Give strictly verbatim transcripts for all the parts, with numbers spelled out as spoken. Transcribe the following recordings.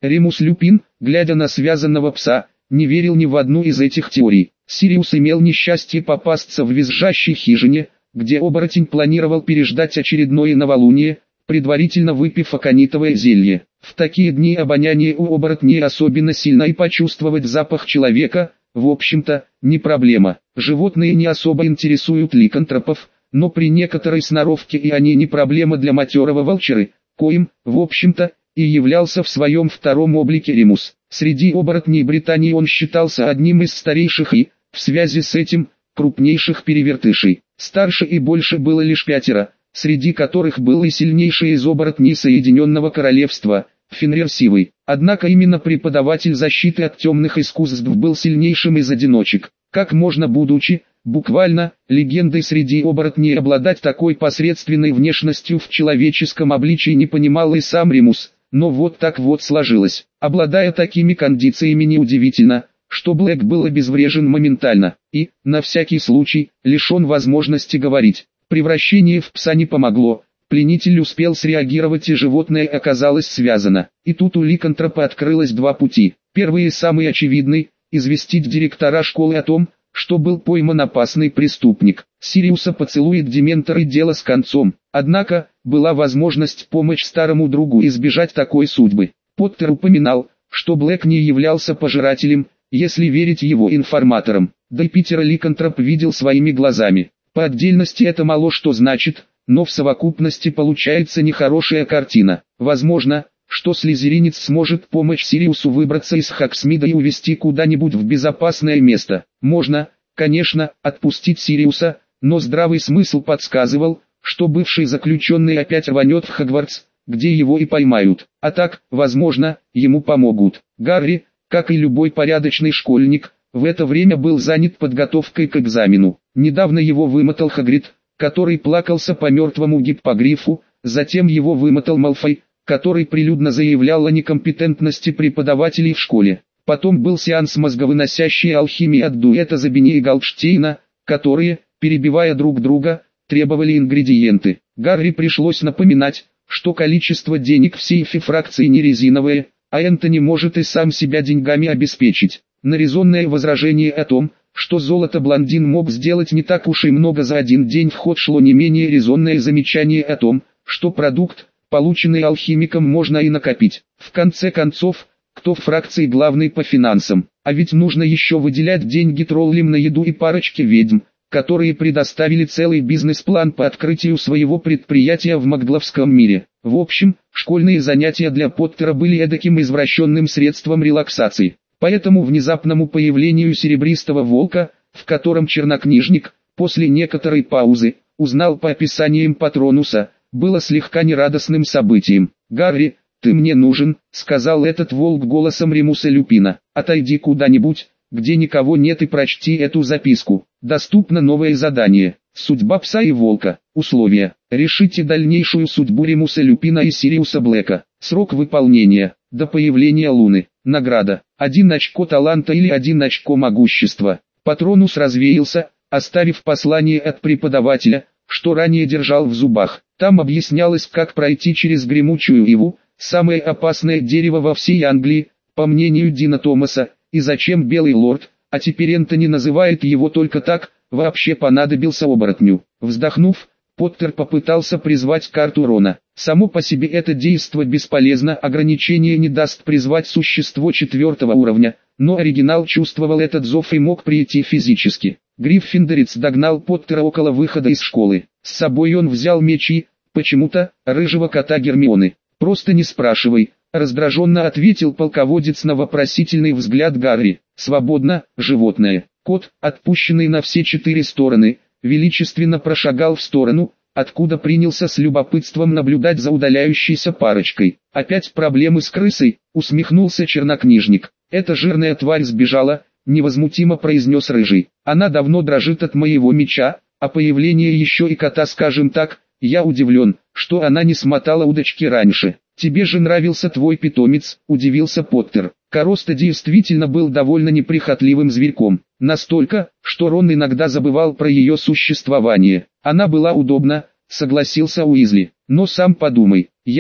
Ремус Люпин, глядя на связанного пса, не верил ни в одну из этих теорий. Сириус имел несчастье попасться в визжащей хижине, где оборотень планировал переждать очередное новолуние, предварительно выпив аконитовое зелье. В такие дни обоняние у оборотней особенно сильно, и почувствовать запах человека, в общем-то, не проблема. Животные не особо интересуют ликантропов, но при некоторой сноровке и они не проблема для матерого волчары, коим, в общем-то, и являлся в своем втором облике Ремус. Среди оборотней Британии он считался одним из старейших и, в связи с этим, крупнейших перевертышей. Старше и больше было лишь пятеро, среди которых был и сильнейший из оборотней Соединенного Королевства, Фенрир Сивый. Однако именно преподаватель защиты от темных искусств был сильнейшим из одиночек. Как можно, будучи, буквально, легендой среди оборотней, обладать такой посредственной внешностью в человеческом обличии, не понимал и сам Ремус, но вот так вот сложилось. Обладая такими кондициями, неудивительно, что Блэк был обезврежен моментально, и, на всякий случай, лишен возможности говорить. Превращение в пса не помогло, пленитель успел среагировать и животное оказалось связано. И тут у ликантропа открылось два пути. Первый и самый очевидный – известить директора школы о том, что был пойман опасный преступник. Сириуса поцелует дементор и дело с концом. Однако, была возможность помочь старому другу избежать такой судьбы. Поттер упоминал, что Блэк не являлся пожирателем, если верить его информаторам. Да и Питера ликантроп видел своими глазами. По отдельности это мало что значит, но в совокупности получается нехорошая картина. Возможно, что слизеринец сможет помочь Сириусу выбраться из Хоксмида и увезти куда-нибудь в безопасное место. Можно, конечно, отпустить Сириуса, но здравый смысл подсказывал, что бывший заключенный опять рванет в Хогвартс, где его и поймают. А так, возможно, ему помогут. Гарри, как и любой порядочный школьник, в это время был занят подготовкой к экзамену. Недавно его вымотал Хагрид, который плакался по мертвому Гиппогрифу, затем его вымотал Малфой, который прилюдно заявлял о некомпетентности преподавателей в школе. Потом был сеанс мозговыносящей алхимии от дуэта Забини и Галдштейна, которые, перебивая друг друга, требовали ингредиенты. Гарри пришлось напоминать, что количество денег в сейфе фракции не резиновое, а Энтони может и сам себя деньгами обеспечить. На резонное возражение о том, что золото-блондин мог сделать не так уж и много за один день, в ход шло не менее резонное замечание о том, что продукт, полученный алхимиком, можно и накопить. В конце концов, кто в фракции главный по финансам? А ведь нужно еще выделять деньги троллям на еду и парочке ведьм, которые предоставили целый бизнес-план по открытию своего предприятия в Магловском мире. В общем, школьные занятия для Поттера были эдаким извращенным средством релаксации. Поэтому внезапному появлению серебристого волка, в котором чернокнижник, после некоторой паузы, узнал по описаниям Патронуса, было слегка нерадостным событием. «Гарри, ты мне нужен», — сказал этот волк голосом Ремуса Люпина. «Отойди куда-нибудь, где никого нет, и прочти эту записку. Доступно новое задание. Судьба пса и волка. Условия. Решите дальнейшую судьбу Ремуса Люпина и Сириуса Блэка. Срок выполнения. До появления Луны. Награда. Один очко таланта или один очко могущества». Патронус развеялся, оставив послание от преподавателя, что ранее держал в зубах. Там объяснялось, как пройти через гремучую иву, самое опасное дерево во всей Англии, по мнению Дина Томаса, и зачем Белый Лорд, а теперь Энтони называет его только так, вообще понадобился оборотню. Вздохнув, Поттер попытался призвать карту Рона. Само по себе это действо бесполезно, ограничение не даст призвать существо четвертого уровня, но оригинал чувствовал этот зов и мог прийти физически. Гриффиндорец догнал Поттера около выхода из школы. С собой он взял мечи, почему-то, рыжего кота Гермионы. «Просто не спрашивай», — раздраженно ответил полководец на вопросительный взгляд Гарри. «Свободно, животное». Кот, отпущенный на все четыре стороны, величественно прошагал в сторону, откуда принялся с любопытством наблюдать за удаляющейся парочкой. «Опять проблемы с крысой», — усмехнулся чернокнижник. «Эта жирная тварь сбежала», — невозмутимо произнес Рыжий. «Она давно дрожит от моего меча, а появление еще и кота, скажем так, я удивлен, что она не смотала удочки раньше». «Тебе же нравился твой питомец», — удивился Поттер. Короста действительно был довольно неприхотливым зверьком. Настолько, что Рон иногда забывал про ее существование. «Она была удобна», — согласился Уизли. «Но сам подумай, я,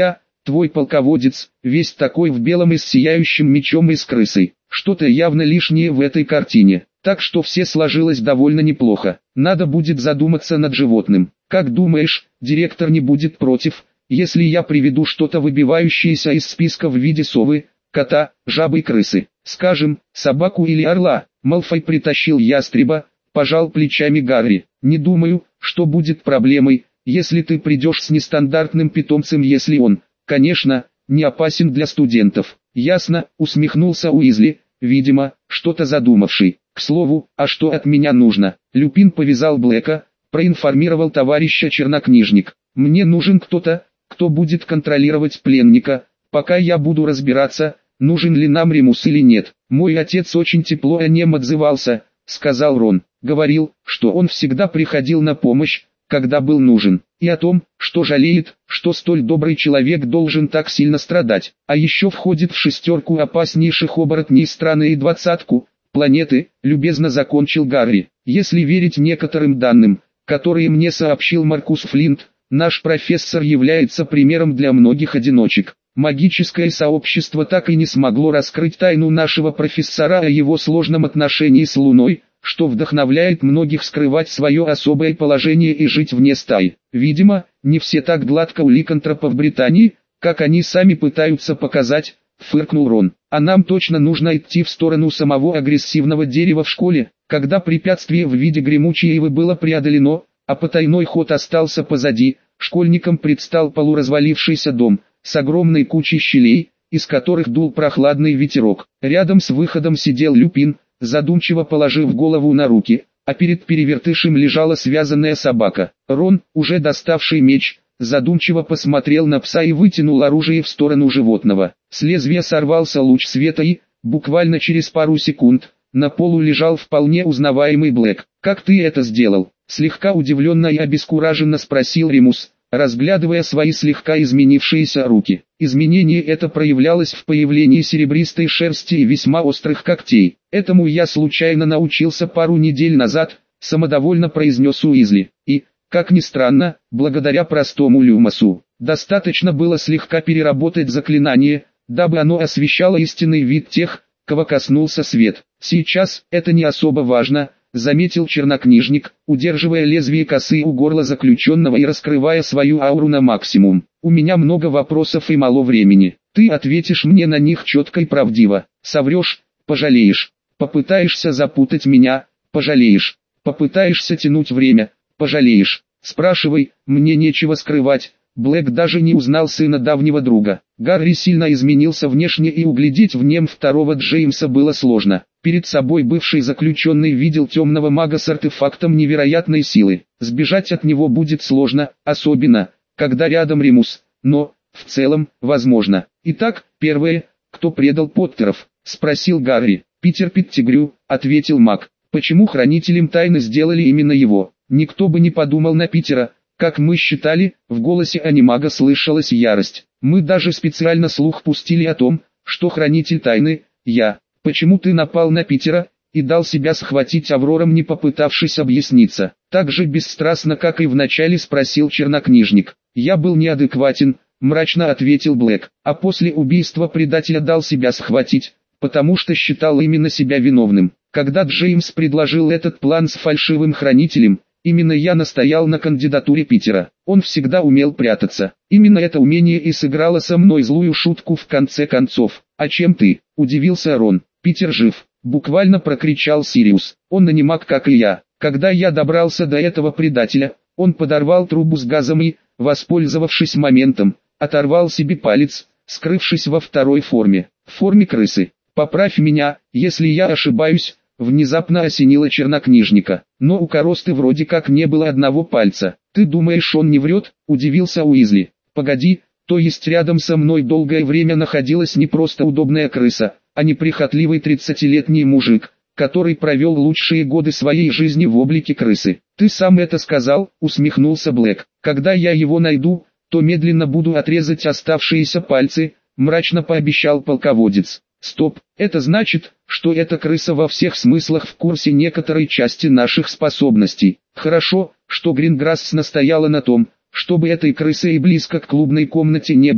Твой полководец, весь такой в белом и с сияющим мечом и с крысой. Что-то явно лишнее в этой картине. Так что все сложилось довольно неплохо. Надо будет задуматься над животным. Как думаешь, директор не будет против, если я приведу что-то выбивающееся из списка в виде совы, кота, жабы и крысы? Скажем, собаку или орла? Малфой притащил ястреба, пожал плечами Гарри. Не думаю, что будет проблемой, если ты придешь с нестандартным питомцем, если он, конечно, не опасен для студентов. Ясно, усмехнулся Уизли, видимо, что-то задумавший. К слову, а что от меня нужно? Люпин повязал Блэка, проинформировал товарища чернокнижник. Мне нужен кто-то, кто будет контролировать пленника, пока я буду разбираться, нужен ли нам Ремус или нет. Мой отец очень тепло о нем отзывался, сказал Рон. Говорил, что он всегда приходил на помощь, когда был нужен, и о том, что жалеет, что столь добрый человек должен так сильно страдать. А еще входит в шестерку опаснейших оборотней страны и двадцатку планеты, любезно закончил Гарри. Если верить некоторым данным, которые мне сообщил Маркус Флинт, наш профессор является примером для многих одиночек. Магическое сообщество так и не смогло раскрыть тайну нашего профессора о его сложном отношении с Луной, что вдохновляет многих скрывать свое особое положение и жить вне стаи. Видимо, не все так гладко у ликантропов Британии, как они сами пытаются показать, фыркнул Рон. А нам точно нужно идти в сторону самого агрессивного дерева в школе, когда препятствие в виде гремучей ивы было преодолено, а потайной ход остался позади. Школьникам предстал полуразвалившийся дом, с огромной кучей щелей, из которых дул прохладный ветерок. Рядом с выходом сидел Люпин, задумчиво положив голову на руки, а перед перевертышем лежала связанная собака. Рон, уже доставший меч, задумчиво посмотрел на пса и вытянул оружие в сторону животного. С лезвия сорвался луч света и, буквально через пару секунд, на полу лежал вполне узнаваемый Блэк. «Как ты это сделал?» — слегка удивленно и обескураженно спросил Ремус, разглядывая свои слегка изменившиеся руки. Изменение это проявлялось в появлении серебристой шерсти и весьма острых когтей. «Этому я случайно научился пару недель назад», — самодовольно произнес Уизли. «И, как ни странно, благодаря простому люмосу. Достаточно было слегка переработать заклинание, дабы оно освещало истинный вид тех, кого коснулся свет. Сейчас это не особо важно», — заметил чернокнижник, удерживая лезвие косы у горла заключенного и раскрывая свою ауру на максимум. «У меня много вопросов и мало времени. Ты ответишь мне на них четко и правдиво. Соврешь — пожалеешь. Попытаешься запутать меня — пожалеешь. Попытаешься тянуть время — пожалеешь. Спрашивай, мне нечего скрывать». Блэк даже не узнал сына давнего друга. Гарри сильно изменился внешне, и углядеть в нем второго Джеймса было сложно. Перед собой бывший заключенный видел темного мага с артефактом невероятной силы. Сбежать от него будет сложно, особенно, когда рядом Ремус, но, в целом, возможно. «Итак, первое, кто предал Поттеров?» — спросил Гарри. «Питер Петтигрю», — ответил маг. «Почему хранителем тайны сделали именно его? Никто бы не подумал на Питера. Как мы считали, в голосе анимага слышалась ярость. Мы даже специально слух пустили о том, что хранитель тайны — я. Почему ты напал на Питера и дал себя схватить Аврором, не попытавшись объясниться?» Так же бесстрастно, как и вначале, спросил чернокнижник. «Я был неадекватен», — мрачно ответил Блэк. «А после убийства предателя дал себя схватить, потому что считал именно себя виновным. Когда Джеймс предложил этот план с фальшивым хранителем, именно я настоял на кандидатуре Питера. Он всегда умел прятаться. Именно это умение и сыграло со мной злую шутку в конце концов. А чем ты?» — удивился Рон. «Питер жив», — буквально прокричал Сириус. «Он анимаг, как и я. Когда я добрался до этого предателя, он подорвал трубу с газом и, воспользовавшись моментом, оторвал себе палец, скрывшись во второй форме. В форме крысы. Поправь меня, если я ошибаюсь». Внезапно осенило чернокнижника. «Но у коросты вроде как не было одного пальца. Ты думаешь, он не врет?» — удивился Уизли. «Погоди, то есть рядом со мной долгое время находилась не просто удобная крыса, а неприхотливый тридцатилетний мужик, который провел лучшие годы своей жизни в облике крысы». «Ты сам это сказал», — усмехнулся Блэк. «Когда я его найду, то медленно буду отрезать оставшиеся пальцы», — мрачно пообещал полководец. «Стоп, это значит, что эта крыса во всех смыслах в курсе некоторой части наших способностей. Хорошо, что Гринграсс настояла на том, чтобы этой крысы и близко к клубной комнате не было»,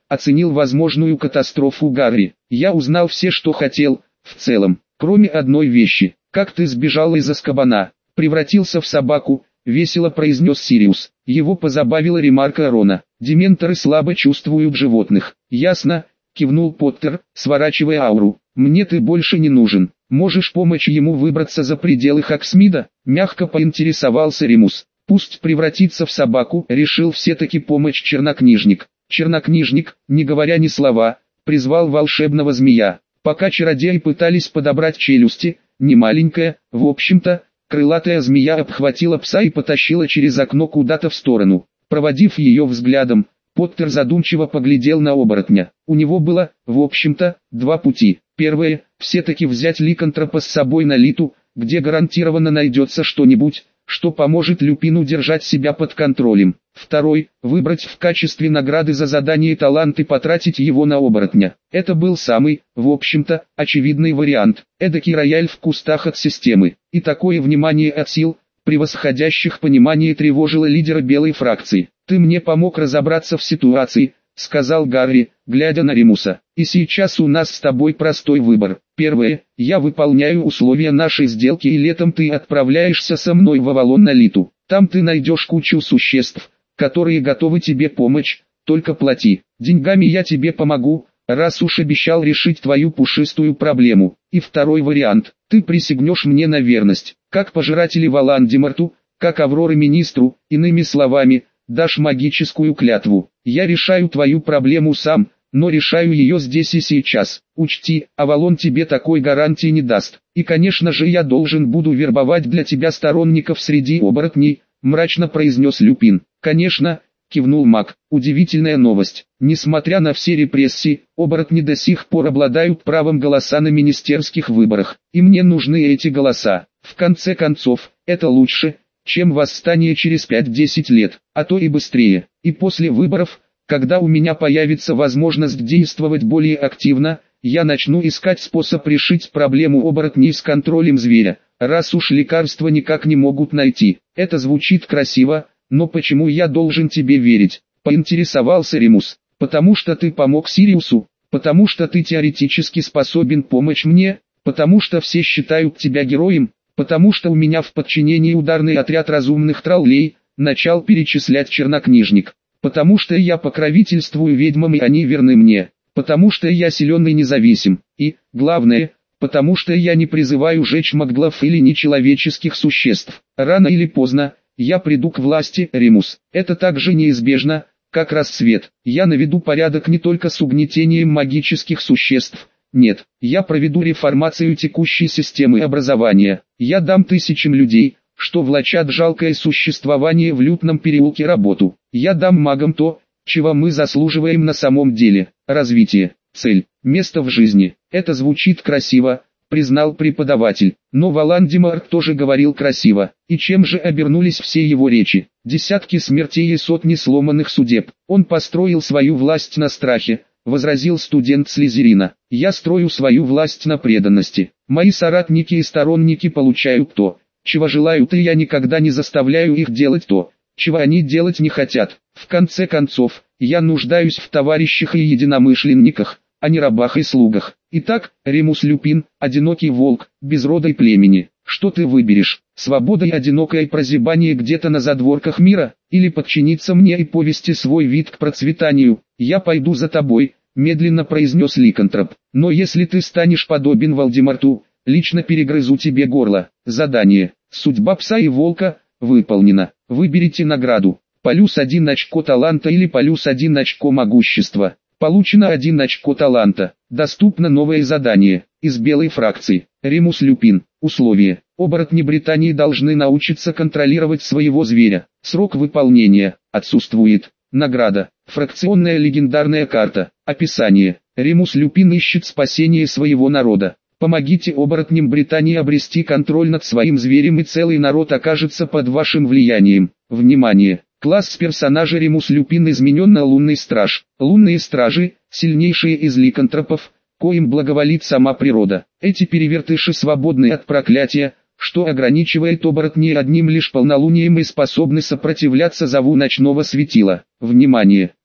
оценил возможную катастрофу Гарри. Я узнал все, что хотел, в целом, кроме одной вещи. Как ты сбежал из Азкабана, превратился в собаку, весело произнес Сириус. Его позабавила ремарка Рона. Дементоры слабо чувствуют животных. Ясно, кивнул Поттер, сворачивая ауру. Мне ты больше не нужен. Можешь помочь ему выбраться за пределы Хоксмида? Мягко поинтересовался Ремус. Пусть превратится в собаку, решил все-таки помочь чернокнижник. Чернокнижник, не говоря ни слова, призвал волшебного змея. Пока чародеи пытались подобрать челюсти, немаленькая, в общем-то, крылатая змея обхватила пса и потащила через окно куда-то в сторону. Проводив ее взглядом, Поттер задумчиво поглядел на оборотня. У него было, в общем-то, два пути. Первое, все-таки взять Ликантропа с собой на Литу, где гарантированно найдется что-нибудь, что поможет Люпину держать себя под контролем. Второй, выбрать в качестве награды за задание талант и потратить его на оборотня. Это был самый, в общем-то, очевидный вариант. Эдакий рояль в кустах от системы. И такое внимание от сил, превосходящих понимание, тревожило лидера белой фракции. «Ты мне помог разобраться в ситуации», — сказал Гарри, глядя на Ремуса. «И сейчас у нас с тобой простой выбор. Первое, я выполняю условия нашей сделки и летом ты отправляешься со мной в Авалон на Литу. Там ты найдешь кучу существ, которые готовы тебе помочь, только плати. Деньгами я тебе помогу, раз уж обещал решить твою пушистую проблему. И второй вариант, ты присягнешь мне на верность, как пожиратели Волан-де-Морту, как Авроры Министру, иными словами, дашь магическую клятву. Я решаю твою проблему сам, но решаю ее здесь и сейчас. Учти, Авалон тебе такой гарантии не даст. И конечно же я должен буду вербовать для тебя сторонников среди оборотней», — мрачно произнес Люпин. «Конечно», — кивнул маг. «Удивительная новость. Несмотря на все репрессии, оборотни до сих пор обладают правом голоса на министерских выборах. И мне нужны эти голоса. В конце концов, это лучше, чем восстание через пять-десять лет, а то и быстрее. И после выборов, когда у меня появится возможность действовать более активно, я начну искать способ решить проблему оборотней с контролем зверя, раз уж лекарства никак не могут найти. Это звучит красиво, но почему я должен тебе верить?» — поинтересовался Ремус. «Потому что ты помог Сириусу, потому что ты теоретически способен помочь мне, потому что все считают тебя героем, потому что у меня в подчинении ударный отряд разумных троллей», — начал перечислять чернокнижник. «Потому что я покровительствую ведьмам и они верны мне, потому что я силен и независим, и, главное, потому что я не призываю жечь маглов или нечеловеческих существ. Рано или поздно, я приду к власти, Ремус. Это так же неизбежно, как рассвет. Я наведу порядок не только с угнетением магических существ. Нет, я проведу реформацию текущей системы образования. Я дам тысячам людей, что влачат жалкое существование в лютном переулке, работу. Я дам магам то, чего мы заслуживаем на самом деле. Развитие, цель, место в жизни. Это звучит красиво, признал преподаватель. Но Волан-де-Морт тоже говорил красиво. И чем же обернулись все его речи? Десятки смертей и сотни сломанных судеб. Он построил свою власть на страхе, возразил студент Слизерина. «Я строю свою власть на преданности. Мои соратники и сторонники получают то, чего желают, и я никогда не заставляю их делать то, чего они делать не хотят. В конце концов, я нуждаюсь в товарищах и единомышленниках, а не рабах и слугах. Итак, Ремус Люпин, одинокий волк, без рода и племени. Что ты выберешь? Свобода и одинокое прозябание где-то на задворках мира, или подчиниться мне и повести свой вид к процветанию? Я пойду за тобой», — медленно произнес Ликантроп. «Но если ты станешь подобен Волдеморту, лично перегрызу тебе горло». Задание. Судьба пса и волка выполнена. Выберите награду. Плюс один очко таланта или плюс один очко могущества. Получено один очко таланта. Доступно новое задание. Из белой фракции. Ремус Люпин. Условия. Оборотни Британии должны научиться контролировать своего зверя. Срок выполнения. Отсутствует. Награда. Фракционная легендарная карта. Описание. Ремус Люпин ищет спасение своего народа. Помогите оборотням Британии обрести контроль над своим зверем, и целый народ окажется под вашим влиянием. Внимание! Класс персонажа Ремус Люпин изменен на Лунный Страж. Лунные Стражи – сильнейшие из ликантропов, коим благоволит сама природа. Эти перевертыши свободны от проклятия, что ограничивает оборотней одним лишь полнолунием, и способны сопротивляться зову ночного светила. Внимание!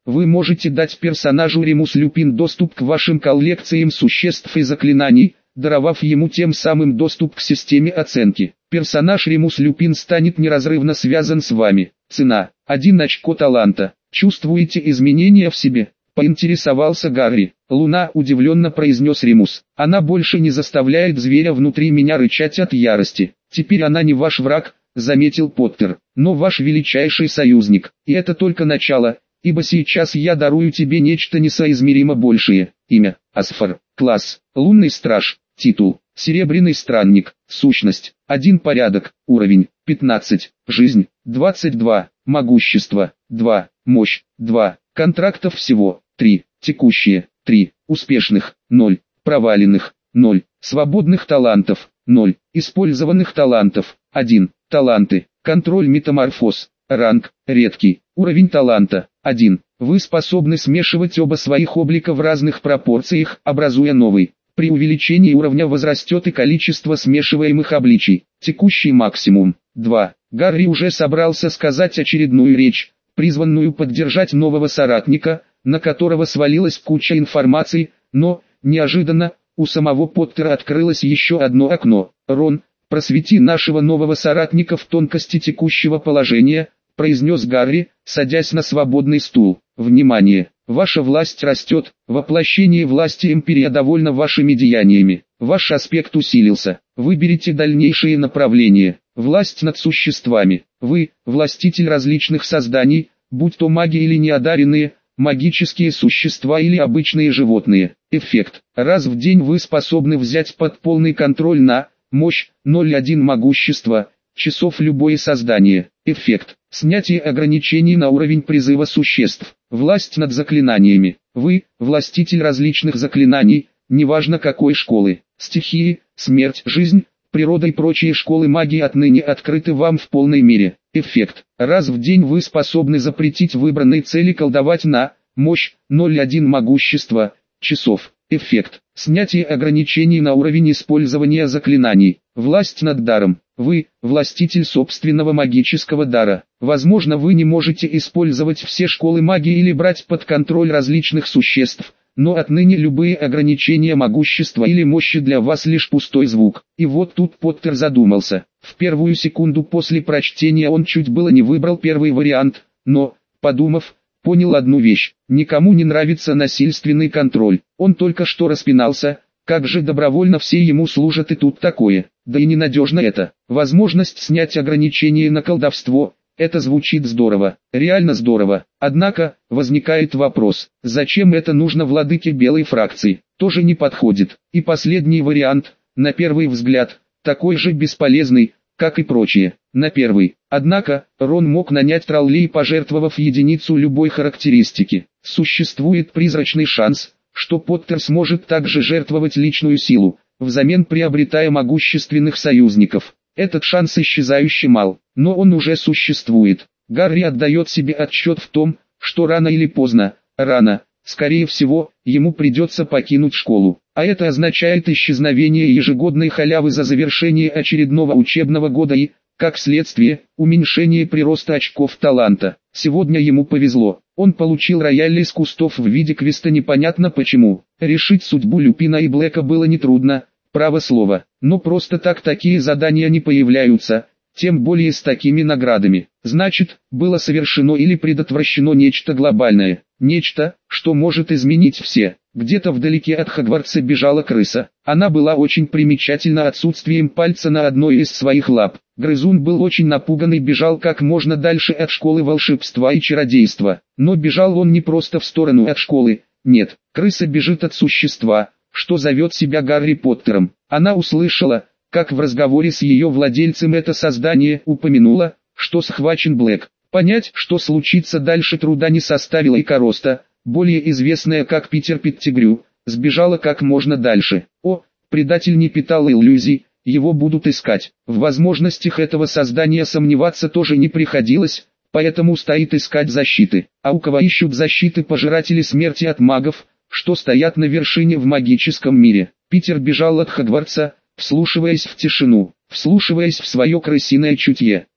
Вы можете дать персонажу Ремус Люпин доступ к вашим коллекциям существ и заклинаний, даровав ему тем самым доступ к системе оценки. Персонаж Ремус Люпин станет неразрывно связан с вами. Цена – один очко таланта. Чувствуете изменения в себе? Поинтересовался Гарри. Луна удивленно произнес Ремус. Она больше не заставляет зверя внутри меня рычать от ярости. Теперь она не ваш враг, заметил Поттер, но ваш величайший союзник. И это только начало, ибо сейчас я дарую тебе нечто несоизмеримо большее. Имя – Асфар. Класс – Лунный страж. Титул – Серебряный странник. Сущность – один порядок. Уровень – пятнадцать. Жизнь – двадцать два. Могущество – два. Мощь – два. Контрактов всего – три. Текущие – три. Успешных – ноль. Проваленных – ноль. Свободных талантов – ноль. Использованных талантов – один. Таланты. Контроль метаморфоз. Ранг – редкий. Уровень таланта – один. Вы способны смешивать оба своих облика в разных пропорциях, образуя новый. При увеличении уровня возрастет и количество смешиваемых обличий. Текущий максимум – два. Гарри уже собрался сказать очередную речь, призванную поддержать нового соратника, на которого свалилась куча информации, но, неожиданно, у самого Поттера открылось еще одно окно. «Рон, просвети нашего нового соратника в тонкости текущего положения», произнес Гарри, садясь на свободный стул. «Внимание! Ваша власть растет, воплощение власти Империя довольна вашими деяниями. Ваш аспект усилился. Выберите дальнейшие направления. Власть над существами. Вы – властитель различных созданий, будь то маги или неодаренные, магические существа или обычные животные. Эффект. Раз в день вы способны взять под полный контроль на мощь ноль целых одна могущества часов любое создание. Эффект. Снятие ограничений на уровень призыва существ. Власть над заклинаниями. Вы – властитель различных заклинаний, неважно какой школы. Стихии, смерть, жизнь, природа и прочие школы магии отныне открыты вам в полной мере. Эффект. Раз в день вы способны запретить выбранной цели колдовать на мощь ноль целых одна могущества часов. Эффект. Снятие ограничений на уровень использования заклинаний. Власть над даром. Вы – властитель собственного магического дара. Возможно, вы не можете использовать все школы магии или брать под контроль различных существ, но отныне любые ограничения могущества или мощи для вас лишь пустой звук. И вот тут Поттер задумался. В первую секунду после прочтения он чуть было не выбрал первый вариант, но, подумав, понял одну вещь. Никому не нравится насильственный контроль. Он только что распинался, как же добровольно все ему служат и тут такое. Да и ненадежно это. Возможность снять ограничения на колдовство. Это звучит здорово, реально здорово. Однако, возникает вопрос, зачем это нужно владыке белой фракции? Тоже не подходит. И последний вариант, на первый взгляд, такой же бесполезный, как и прочие. На первый. Однако, Рон мог нанять троллей, пожертвовав единицу любой характеристики. Существует призрачный шанс, что Поттер сможет также жертвовать личную силу, взамен приобретая могущественных союзников. Этот шанс исчезающе мал, но он уже существует. Гарри отдает себе отчет в том, что рано или поздно, рано, скорее всего, ему придется покинуть школу. А это означает исчезновение ежегодной халявы за завершение очередного учебного года и, как следствие, уменьшение прироста очков таланта. Сегодня ему повезло. Он получил рояль из кустов в виде квеста непонятно почему. Решить судьбу Люпина и Блэка было нетрудно, право слово. Но просто так такие задания не появляются, тем более с такими наградами. Значит, было совершено или предотвращено нечто глобальное. Нечто, что может изменить все. Где-то вдалеке от Хогвартса бежала крыса. Она была очень примечательна отсутствием пальца на одной из своих лап. Грызун был очень напуган и бежал как можно дальше от школы волшебства и чародейства. Но бежал он не просто в сторону от школы. Нет, крыса бежит от существа, что зовет себя Гарри Поттером. Она услышала, как в разговоре с ее владельцем это создание упомянуло, что схвачен Блэк. Понять, что случится дальше, труда не составило, и Короста, более известная как Питер Петтигрю, сбежала как можно дальше. О, предатель не питал иллюзий, его будут искать. В возможностях этого создания сомневаться тоже не приходилось, поэтому стоит искать защиты. А у кого ищут защиты пожиратели смерти от магов, что стоят на вершине в магическом мире? Питер бежал от Хогвартса, вслушиваясь в тишину, вслушиваясь в свое крысиное чутье.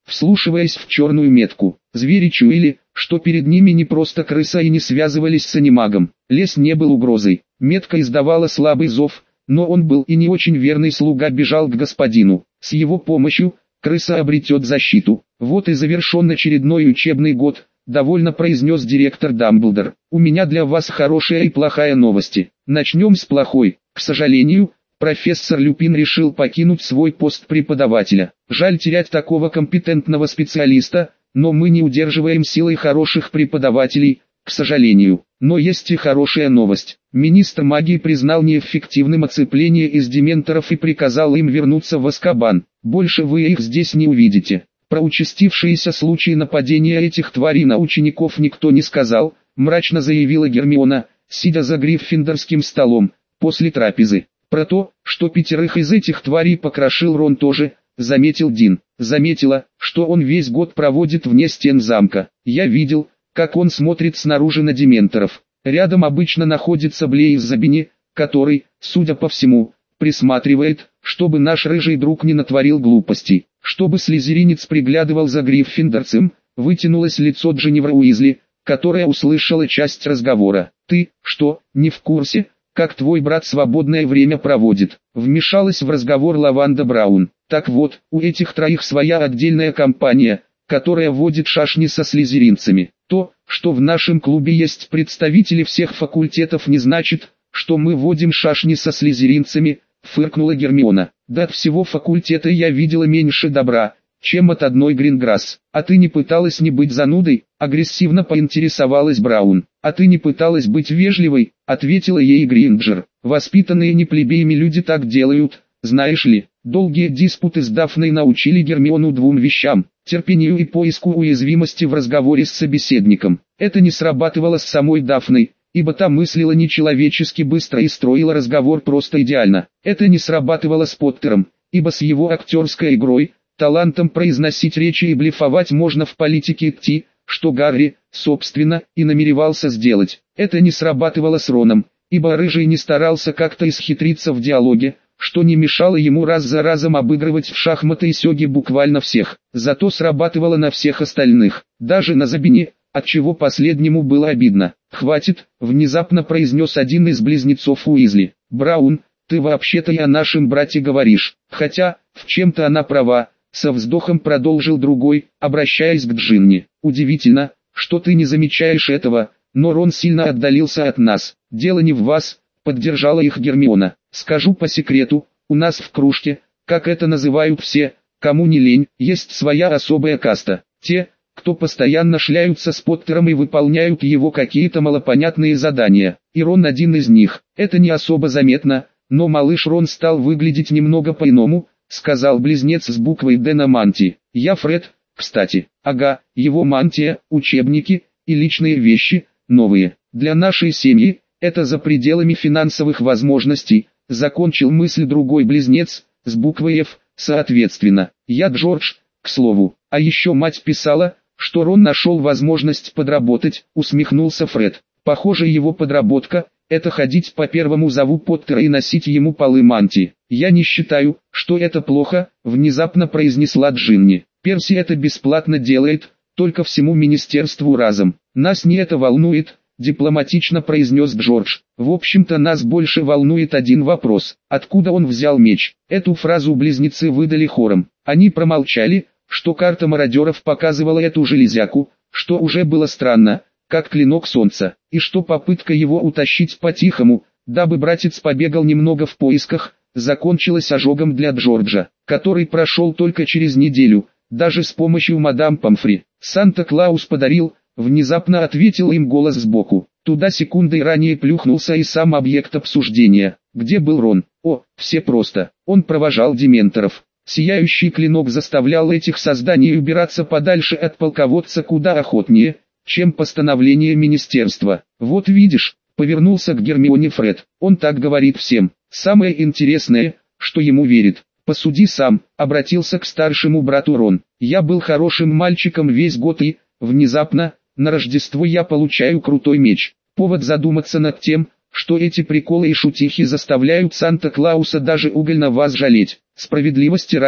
вслушиваясь в черную метку. Звери чуяли, что перед ними не просто крыса, и не связывались с анимагом. Лес не был угрозой. Метка издавала слабый зов, но он был и не очень верный слуга бежал к господину. С его помощью крыса обретет защиту. Вот и завершен очередной учебный год, довольно произнес директор Дамблдор. У меня для вас хорошая и плохая новости. Начнем с плохой. К сожалению, профессор Люпин решил покинуть свой пост преподавателя. Жаль терять такого компетентного специалиста, но мы не удерживаем силой хороших преподавателей, к сожалению. Но есть и хорошая новость. Министр магии признал неэффективным оцепление из дементоров и приказал им вернуться в Азкабан. Больше вы их здесь не увидите. Про участившиеся случаи нападения этих тварей на учеников никто не сказал, мрачно заявила Гермиона, сидя за гриффиндорским столом, после трапезы. Про то, что пятерых из этих тварей покрошил Рон, тоже, заметил Дин. Заметила, что он весь год проводит вне стен замка. Я видел, как он смотрит снаружи на дементоров. Рядом обычно находится Блейз Забини, который, судя по всему, присматривает, чтобы наш рыжий друг не натворил глупостей. Чтобы слизеринец приглядывал за гриффиндорцем, вытянулось лицо Дженнивер Уизли, которая услышала часть разговора. «Ты, что, не в курсе, как твой брат свободное время проводит?» Вмешалась в разговор Лаванда Браун. «Так вот, у этих троих своя отдельная компания, которая водит шашни со слизеринцами. То, что в нашем клубе есть представители всех факультетов, не значит, что мы водим шашни со слизеринцами», фыркнула Гермиона. «Да от всего факультета я видела меньше добра, чем от одной Гринграсс. А ты не пыталась не быть занудой?» Агрессивно поинтересовалась Браун. «А ты не пыталась быть вежливой?» Ответила ей Гринджер. «Воспитанные не плебеями люди так делают, знаешь ли». Долгие диспуты с Дафной научили Гермиону двум вещам: терпению и поиску уязвимости в разговоре с собеседником. Это не срабатывало с самой Дафной, ибо та мыслила нечеловечески быстро и строила разговор просто идеально. Это не срабатывало с Поттером, ибо с его актерской игрой, талантом произносить речи и блефовать можно в политике идти, что Гарри, собственно, и намеревался сделать. Это не срабатывало с Роном, ибо Рыжий не старался как-то исхитриться в диалоге, что не мешало ему раз за разом обыгрывать в шахматы и сёги буквально всех. Зато срабатывало на всех остальных, даже на Забине, отчего последнему было обидно. «Хватит», — внезапно произнес один из близнецов Уизли. «Браун, ты вообще-то и о нашем брате говоришь, хотя, в чем-то она права», — со вздохом продолжил другой, обращаясь к Джинни. «Удивительно, что ты не замечаешь этого, но Рон сильно отдалился от нас. Дело не в вас», — поддержала их Гермиона. «Скажу по секрету, у нас в кружке, как это называют все, кому не лень, есть своя особая каста. Те, кто постоянно шляются с Поттером и выполняют его какие-то малопонятные задания. И Рон один из них. Это не особо заметно, но малыш Рон стал выглядеть немного по-иному», — сказал близнец с буквой «Д» на мантии. «Я Фред, кстати». «Ага, его мантия, учебники и личные вещи, новые. Для нашей семьи, это за пределами финансовых возможностей», — закончил мысль другой близнец, с буквой «Ф», соответственно. «Я Джордж, к слову». «А еще мать писала, что Рон нашел возможность подработать», — усмехнулся Фред. «Похоже, его подработка — это ходить по первому зову Поттера и носить ему полы мантии». «Я не считаю, что это плохо», — внезапно произнесла Джинни. «Перси это бесплатно делает, только всему министерству разом. Нас не это волнует», — дипломатично произнес Джордж. «В общем-то нас больше волнует один вопрос: откуда он взял меч?» Эту фразу близнецы выдали хором. Они промолчали, что карта мародеров показывала эту железяку, что уже было странно, как клинок солнца, и что попытка его утащить по-тихому, дабы братец побегал немного в поисках, закончилась ожогом для Джорджа, который прошел только через неделю, даже с помощью мадам Помфри. «Санта-Клаус подарил», — внезапно ответил им голос сбоку. Туда секундой ранее плюхнулся и сам объект обсуждения. Где был Рон? О, все просто. Он провожал дементоров. Сияющий клинок заставлял этих созданий убираться подальше от полководца куда охотнее, чем постановление министерства. «Вот видишь», — повернулся к Гермионе Фред, — «он так говорит всем. Самое интересное, что ему верит. Посуди сам», — обратился к старшему брату Рон. «Я был хорошим мальчиком весь год и, внезапно, на Рождество я получаю крутой меч. Повод задуматься над тем, что эти приколы и шутихи заставляют Санта-Клауса даже угольно вас жалеть. Справедливости ради,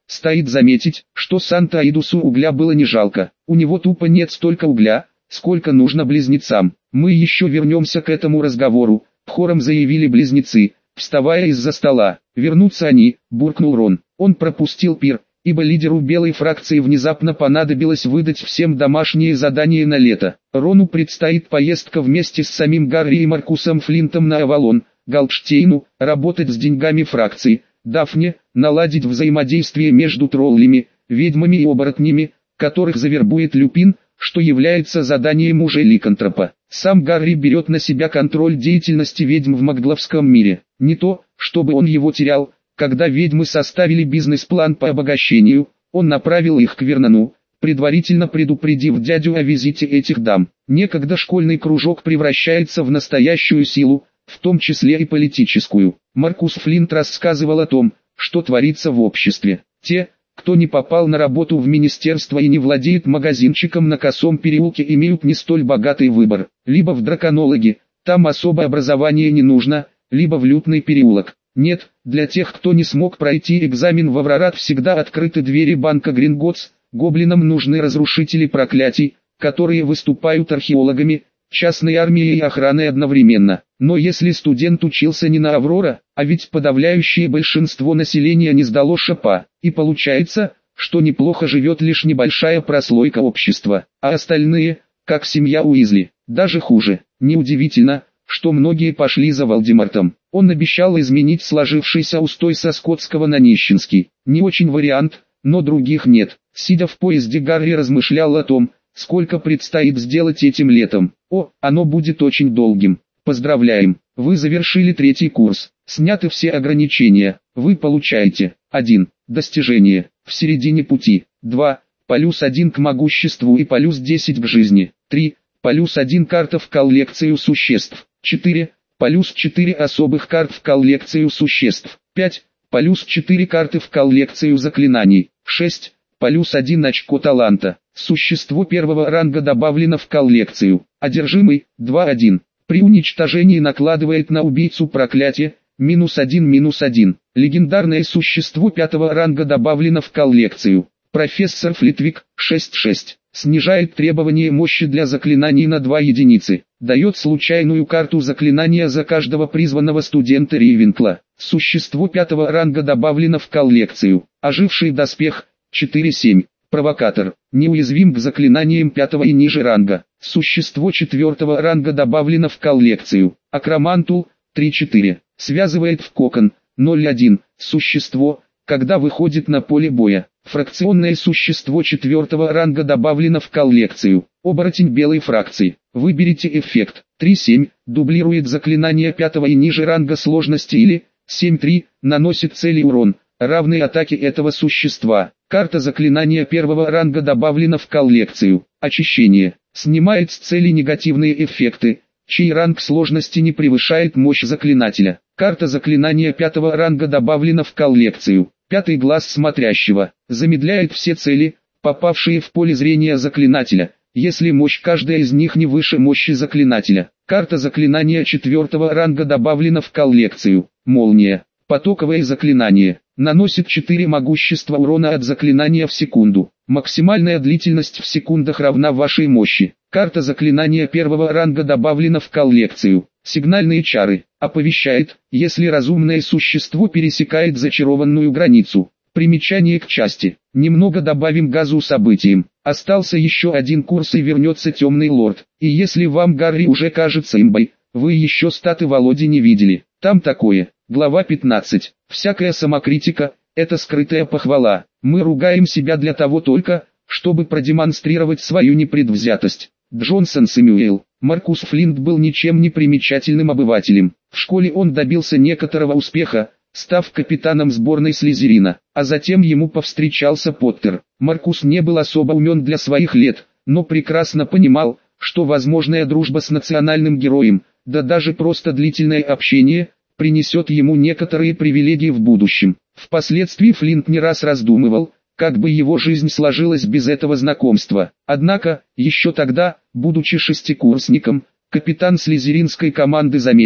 Стоит заметить, что Санта-Идусу угля было не жалко. У него тупо нет столько угля, сколько нужно близнецам. Мы еще вернемся к этому разговору, хором заявили близнецы, вставая из-за стола. Вернутся они, буркнул Рон. Он пропустил пир, ибо лидеру белой фракции внезапно понадобилось выдать всем домашние задания на лето. Рону предстоит поездка вместе с самим Гарри и Маркусом Флинтом на Авалон, Галдштейну, работать с деньгами фракции, Дафне, наладить взаимодействие между троллями, ведьмами и оборотнями, которых завербует Люпин, что является заданием уже ликантропа. Сам Гарри берет на себя контроль деятельности ведьм в Макгловском мире. Не то, чтобы он его терял. Когда ведьмы составили бизнес-план по обогащению, он направил их к Вернону, предварительно предупредив дядю о визите этих дам. Некогда школьный кружок превращается в настоящую силу, в том числе и политическую. Маркус Флинт рассказывал о том, что творится в обществе. Те, кто не попал на работу в министерство и не владеет магазинчиком на Косом переулке, имеют не столь богатый выбор. Либо в драконологи, там особое образование не нужно, либо в Лютный переулок. Нет, для тех, кто не смог пройти экзамен в Аврорат, всегда открыты двери банка Гринготс. Гоблинам нужны разрушители проклятий, которые выступают археологами, частной армией и охраной одновременно. Но если студент учился не на Аврора, а ведь подавляющее большинство населения не сдало ШПА, и получается, что неплохо живет лишь небольшая прослойка общества, а остальные, как семья Уизли, даже хуже. Неудивительно, что многие пошли за Волдемортом. Он обещал изменить сложившийся устой со скотского на нищенский. Не очень вариант, но других нет. Сидя в поезде, Гарри размышлял о том, сколько предстоит сделать этим летом. О, оно будет очень долгим. Поздравляем, вы завершили третий курс. Сняты все ограничения. Вы получаете один. Достижение. В середине пути. два. Плюс один к могуществу и плюс десять к жизни. три. Плюс один карта в коллекцию существ. четыре. Плюс четыре особых карт в коллекцию существ. пять. Плюс четыре карты в коллекцию заклинаний. шесть. Плюс один очко таланта. Существо первого ранга добавлено в коллекцию. Одержимый, два один. При уничтожении накладывает на убийцу проклятие, минус один минус один. Легендарное существо пятого ранга добавлено в коллекцию. Профессор Флитвик, шесть шесть. Снижает требование мощи для заклинаний на два единицы. Дает случайную карту заклинания за каждого призванного студента Рейвенкла. Существо пятого ранга добавлено в коллекцию. Оживший доспех, четыре семь. Провокатор. Неуязвим к заклинаниям пятого и ниже ранга. Существо четвертого ранга добавлено в коллекцию. Акромантул, три четыре. Связывает в кокон, ноль один. Существо, когда выходит на поле боя. Фракционное существо четвертого ранга добавлено в коллекцию. Оборотень белой фракции. Выберите эффект. три семь. Дублирует заклинание пятого и ниже ранга сложности или семь три. Наносит цели урон, равный атаке этого существа. Карта заклинания первого ранга добавлена в коллекцию. Очищение. Снимает с цели негативные эффекты, чей ранг сложности не превышает мощь заклинателя. Карта заклинания пятого ранга добавлена в коллекцию. Пятый глаз смотрящего. Замедляет все цели, попавшие в поле зрения заклинателя, если мощь каждой из них не выше мощи заклинателя. Карта заклинания четвертого ранга добавлена в коллекцию. Молния. Потоковое заклинание. Наносит четыре могущества урона от заклинания в секунду. Максимальная длительность в секундах равна вашей мощи. Карта заклинания первого ранга добавлена в коллекцию. Сигнальные чары. Оповещает, если разумное существо пересекает зачарованную границу. Примечание к части. Немного добавим газу событиям. Остался еще один курс и вернется темный лорд. И если вам Гарри уже кажется имбой, вы еще статы Володи не видели. Там такое. Глава пятнадцать. Всякая самокритика – это скрытая похвала. Мы ругаем себя для того только, чтобы продемонстрировать свою непредвзятость. Джонсон Сэмюэл. Маркус Флинт был ничем не примечательным обывателем. В школе он добился некоторого успеха, став капитаном сборной Слизерина, а затем ему повстречался Поттер. Маркус не был особо умен для своих лет, но прекрасно понимал, что возможная дружба с национальным героем, да даже просто длительное общение, принесет ему некоторые привилегии в будущем. Впоследствии Флинт не раз раздумывал, как бы его жизнь сложилась без этого знакомства. Однако, еще тогда, будучи шестикурсником, капитан слизеринской команды заметил,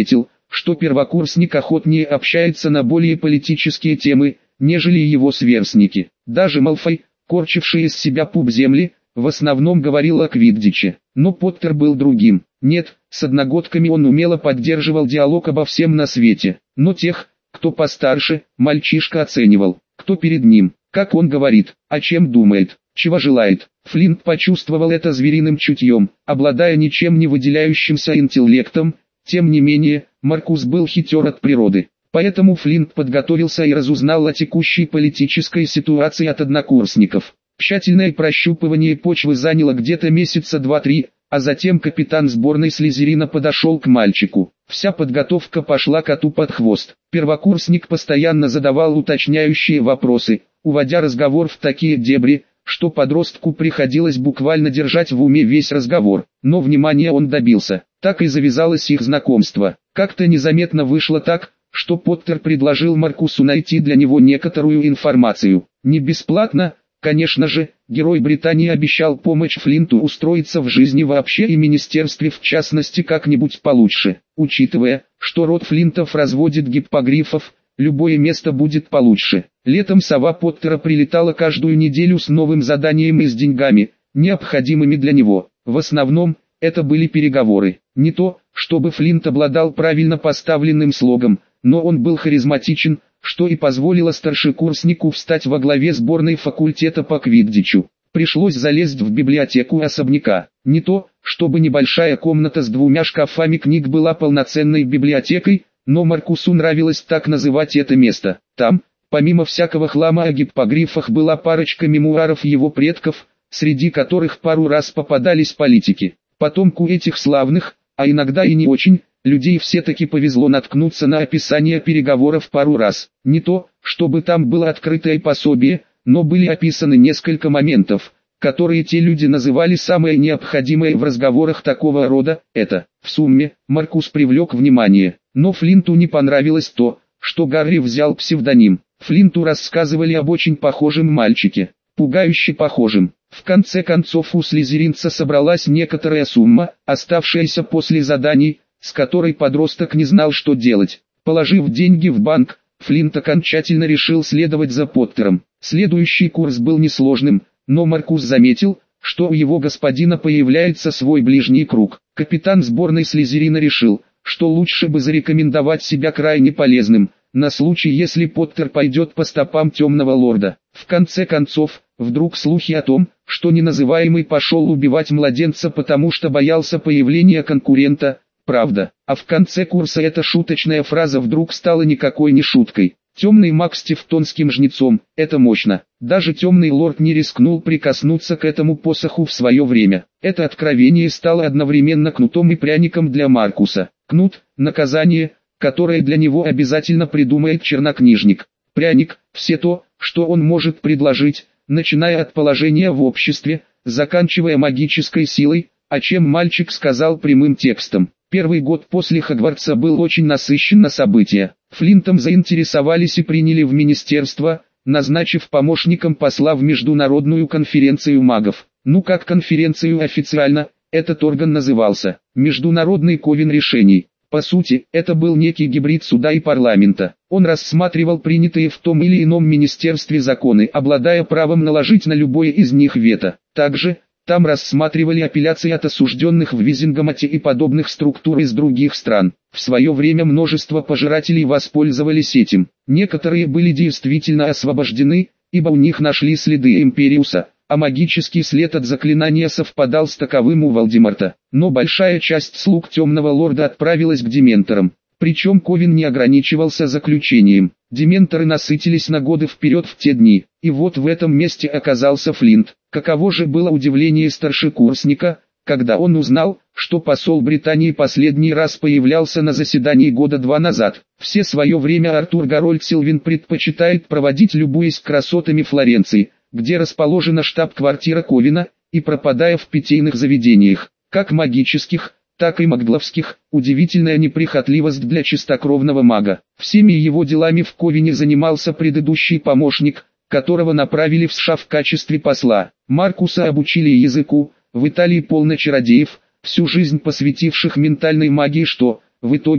что первокурсник охотнее общается на более политические темы, нежели его сверстники. Даже Малфой, корчивший из себя пуп земли, в основном говорил о квиддиче. Но Поттер был другим. Нет, с одногодками он умело поддерживал диалог обо всем на свете. Но тех, кто постарше, мальчишка оценивал, кто перед ним, как он говорит, о чем думает, чего желает. Флинт почувствовал это звериным чутьем, обладая ничем не выделяющимся интеллектом. Тем не менее, Маркус был хитер от природы. Поэтому Флинт подготовился и разузнал о текущей политической ситуации от однокурсников. Тщательное прощупывание почвы заняло где-то месяца два-три, а затем капитан сборной Слизерина подошел к мальчику. Вся подготовка пошла коту под хвост. Первокурсник постоянно задавал уточняющие вопросы, уводя разговор в такие дебри, что подростку приходилось буквально держать в уме весь разговор. Но внимания он добился. Так и завязалось их знакомство. Как-то незаметно вышло так, что Поттер предложил Маркусу найти для него некоторую информацию. Не бесплатно, конечно же, герой Британии обещал помочь Флинту устроиться в жизни вообще и министерстве в частности как-нибудь получше. Учитывая, что род Флинтов разводит гиппогрифов, любое место будет получше. Летом сова Поттера прилетала каждую неделю с новым заданием и с деньгами, необходимыми для него. В основном, это были переговоры. Не то, чтобы Флинт обладал правильно поставленным слогом, но он был харизматичен, что и позволило старшекурснику встать во главе сборной факультета по квиддичу. Пришлось залезть в библиотеку особняка. Не то, чтобы небольшая комната с двумя шкафами книг была полноценной библиотекой, но Маркусу нравилось так называть это место. Там, помимо всякого хлама о гиппогрифах, была парочка мемуаров его предков, среди которых пару раз попадались политики. Потомку этих славных, а иногда и не очень, людей все-таки повезло наткнуться на описание переговоров пару раз. Не то, чтобы там было открытое пособие, но были описаны несколько моментов, которые те люди называли самое необходимое в разговорах такого рода. Это, в сумме, Маркус привлек внимание. Но Флинту не понравилось то, что Гарри взял псевдоним. Флинту рассказывали об очень похожем мальчике, пугающе похожем. В конце концов у слизеринца собралась некоторая сумма, оставшаяся после заданий, с которой подросток не знал, что делать. Положив деньги в банк, Флинт окончательно решил следовать за Поттером. Следующий курс был несложным, но Маркус заметил, что у его господина появляется свой ближний круг. Капитан сборной Слизерина решил, что лучше бы зарекомендовать себя крайне полезным, на случай если Поттер пойдет по стопам темного лорда. В конце концов, вдруг слухи о том, что неназываемый пошел убивать младенца потому что боялся появления конкурента, правда. А в конце курса эта шуточная фраза вдруг стала никакой не шуткой. Темный маг с тевтонским жнецом, это мощно. Даже темный лорд не рискнул прикоснуться к этому посоху в свое время. Это откровение стало одновременно кнутом и пряником для Маркуса. Кнут – наказание, которое для него обязательно придумает чернокнижник. Пряник – все то, что он может предложить, начиная от положения в обществе, заканчивая магической силой, о чем мальчик сказал прямым текстом. Первый год после Хогвартса был очень насыщен на события. Флинтом заинтересовались и приняли в министерство, назначив помощником посла в Международную конференцию магов. Ну как конференцию официально, этот орган назывался Международный ковен решений. По сути, это был некий гибрид суда и парламента. Он рассматривал принятые в том или ином министерстве законы, обладая правом наложить на любое из них вето. Также, там рассматривали апелляции от осужденных в Визингамате и подобных структур из других стран. В свое время множество пожирателей воспользовались этим. Некоторые были действительно освобождены, ибо у них нашли следы Империуса, а магический след от заклинания совпадал с таковым у Волдеморта. Но большая часть слуг Темного Лорда отправилась к дементорам. Причем ковен не ограничивался заключением. Дементоры насытились на годы вперед в те дни. И вот в этом месте оказался Флинт. Каково же было удивление старшекурсника, когда он узнал, что посол Британии последний раз появлялся на заседании года два назад. Все свое время Артур Гарольд Силвин предпочитает проводить, любуясь красотами Флоренции, где расположена штаб-квартира ковена, и пропадая в питейных заведениях, как магических, так и магдловских. Удивительная неприхотливость для чистокровного мага. Всеми его делами в ковене занимался предыдущий помощник, которого направили в США в качестве посла. Маркуса обучили языку, в Италии полно чародеев, всю жизнь посвятивших ментальной магии, что, в итоге,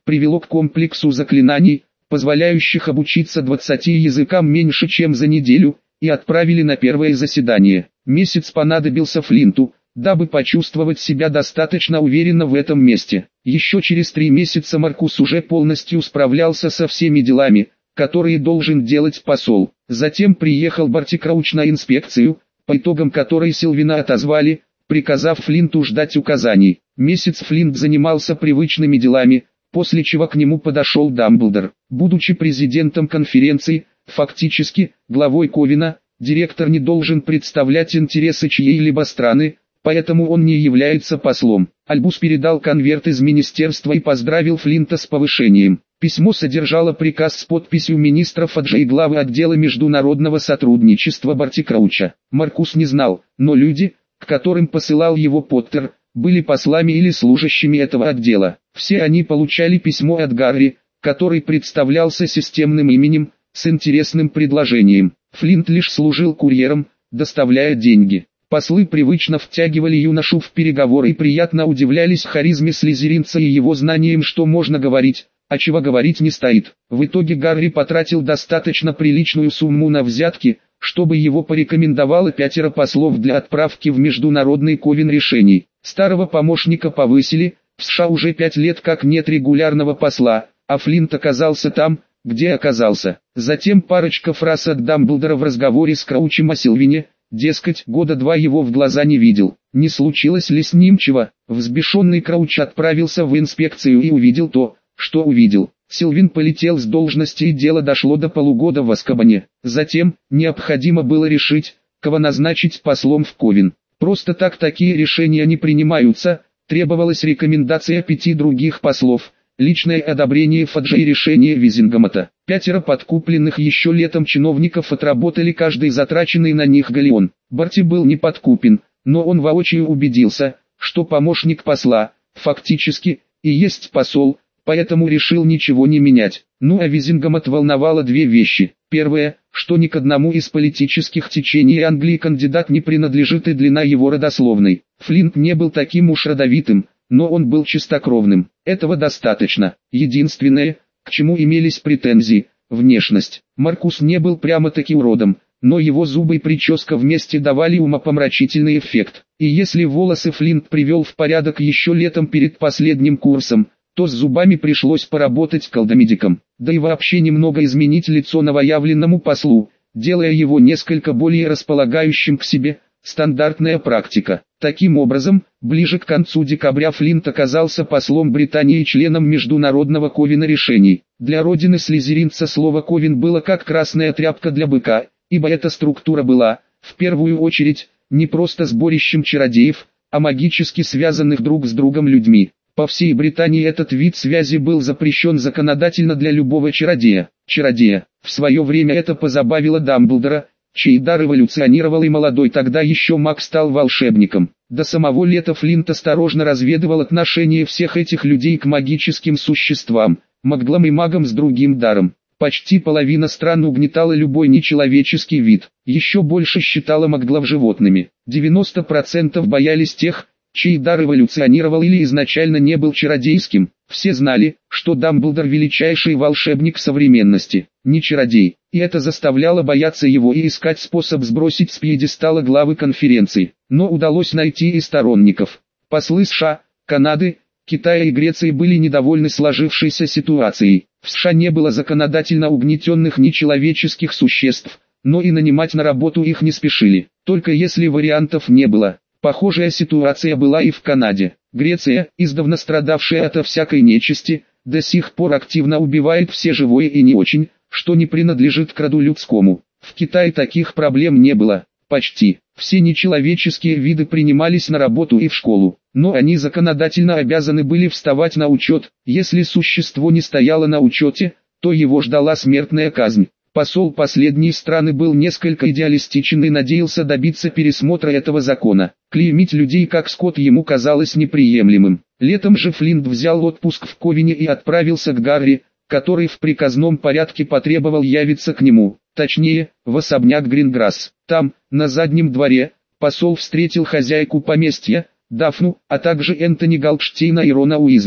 привело к комплексу заклинаний, позволяющих обучиться двадцати языкам меньше чем за неделю, и отправили на первое заседание. Месяц понадобился Флинту, дабы почувствовать себя достаточно уверенно в этом месте. Еще через три месяца Маркус уже полностью справлялся со всеми делами, которые должен делать посол. Затем приехал Барти Крауч на инспекцию, по итогам которой Сильвина отозвали, приказав Флинту ждать указаний. Месяц Флинт занимался привычными делами, после чего к нему подошел Дамблдор. Будучи президентом конференции, фактически, главой Ковина, директор не должен представлять интересы чьей-либо страны, поэтому он не является послом. Альбус передал конверт из министерства и поздравил Флинта с повышением. Письмо содержало приказ с подписью министра Фаджа и главы отдела международного сотрудничества Барти Крауча. Маркус не знал, но люди, к которым посылал его Поттер, были послами или служащими этого отдела. Все они получали письмо от Гарри, который представлялся системным именем, с интересным предложением. Флинт лишь служил курьером, доставляя деньги. Послы привычно втягивали юношу в переговоры и приятно удивлялись харизме слизеринца и его знаниям, что можно говорить, а чего говорить не стоит. В итоге Гарри потратил достаточно приличную сумму на взятки, чтобы его порекомендовало пятеро послов для отправки в международный ковен решений. Старого помощника повысили, в США уже пять лет как нет регулярного посла, а Флинт оказался там, где оказался. Затем парочка фраз от Дамблдора в разговоре с Краучем о Сильвине, дескать, года два его в глаза не видел. Не случилось ли с ним чего? Взбешенный Крауч отправился в инспекцию и увидел то, что увидел. Сильвин полетел с должности и дело дошло до полугода в Азкабане. Затем, необходимо было решить, кого назначить послом в Ковен. Просто так такие решения не принимаются, требовалась рекомендация пяти других послов, личное одобрение Фаджа и решение Визингамата. Пятеро подкупленных еще летом чиновников отработали каждый затраченный на них галеон. Барти был не подкупен, но он воочию убедился, что помощник посла, фактически, и есть посол, поэтому решил ничего не менять. Ну а Визингамат волновало две вещи. Первое, что ни к одному из политических течений Англии кандидат не принадлежит и длина его родословной. Флинт не был таким уж родовитым, но он был чистокровным. Этого достаточно. Единственное, к чему имелись претензии, внешность. Маркус не был прямо-таки уродом, но его зубы и прическа вместе давали умопомрачительный эффект. И если волосы Флинт привел в порядок еще летом перед последним курсом, то с зубами пришлось поработать колдомедиком. Да и вообще немного изменить лицо новоявленному послу, делая его несколько более располагающим к себе, стандартная практика. Таким образом, ближе к концу декабря Флинт оказался послом Британии и членом Международного ковена решений. Для родины слизеринца слово «ковен» было как красная тряпка для быка, ибо эта структура была, в первую очередь, не просто сборищем чародеев, а магически связанных друг с другом людьми. По всей Британии этот вид связи был запрещен законодательно для любого чародея. Чародея. В свое время это позабавило Дамблдора, чей дар эволюционировал и молодой тогда еще маг стал волшебником. До самого лета Флинт осторожно разведывал отношение всех этих людей к магическим существам, маглам и магам с другим даром. Почти половина стран угнетала любой нечеловеческий вид, еще больше считала маглов животными. девяносто процентов боялись тех, чей дар эволюционировал или изначально не был чародейским. Все знали, что Дамблдор величайший волшебник современности, не чародей, и это заставляло бояться его и искать способ сбросить с пьедестала главы конференции. Но удалось найти и сторонников. Послы США, Канады, Китая и Греции были недовольны сложившейся ситуацией. В США не было законодательно угнетенных нечеловеческих существ, но и нанимать на работу их не спешили, только если вариантов не было. Похожая ситуация была и в Канаде. Греция, издавна страдавшая от всякой нечисти, до сих пор активно убивает все живое и не очень, что не принадлежит к роду людскому. В Китае таких проблем не было, почти. Все нечеловеческие виды принимались на работу и в школу, но они законодательно обязаны были вставать на учет. Если существо не стояло на учете, то его ждала смертная казнь. Посол последней страны был несколько идеалистичен и надеялся добиться пересмотра этого закона. Клеймить людей как скот ему казалось неприемлемым. Летом же Флинт взял отпуск в Ковене и отправился к Гарри, который в приказном порядке потребовал явиться к нему, точнее, в особняк Гринграсс. Там, на заднем дворе, посол встретил хозяйку поместья, Дафну, а также Энтони Галкштейна и Рона Уизли.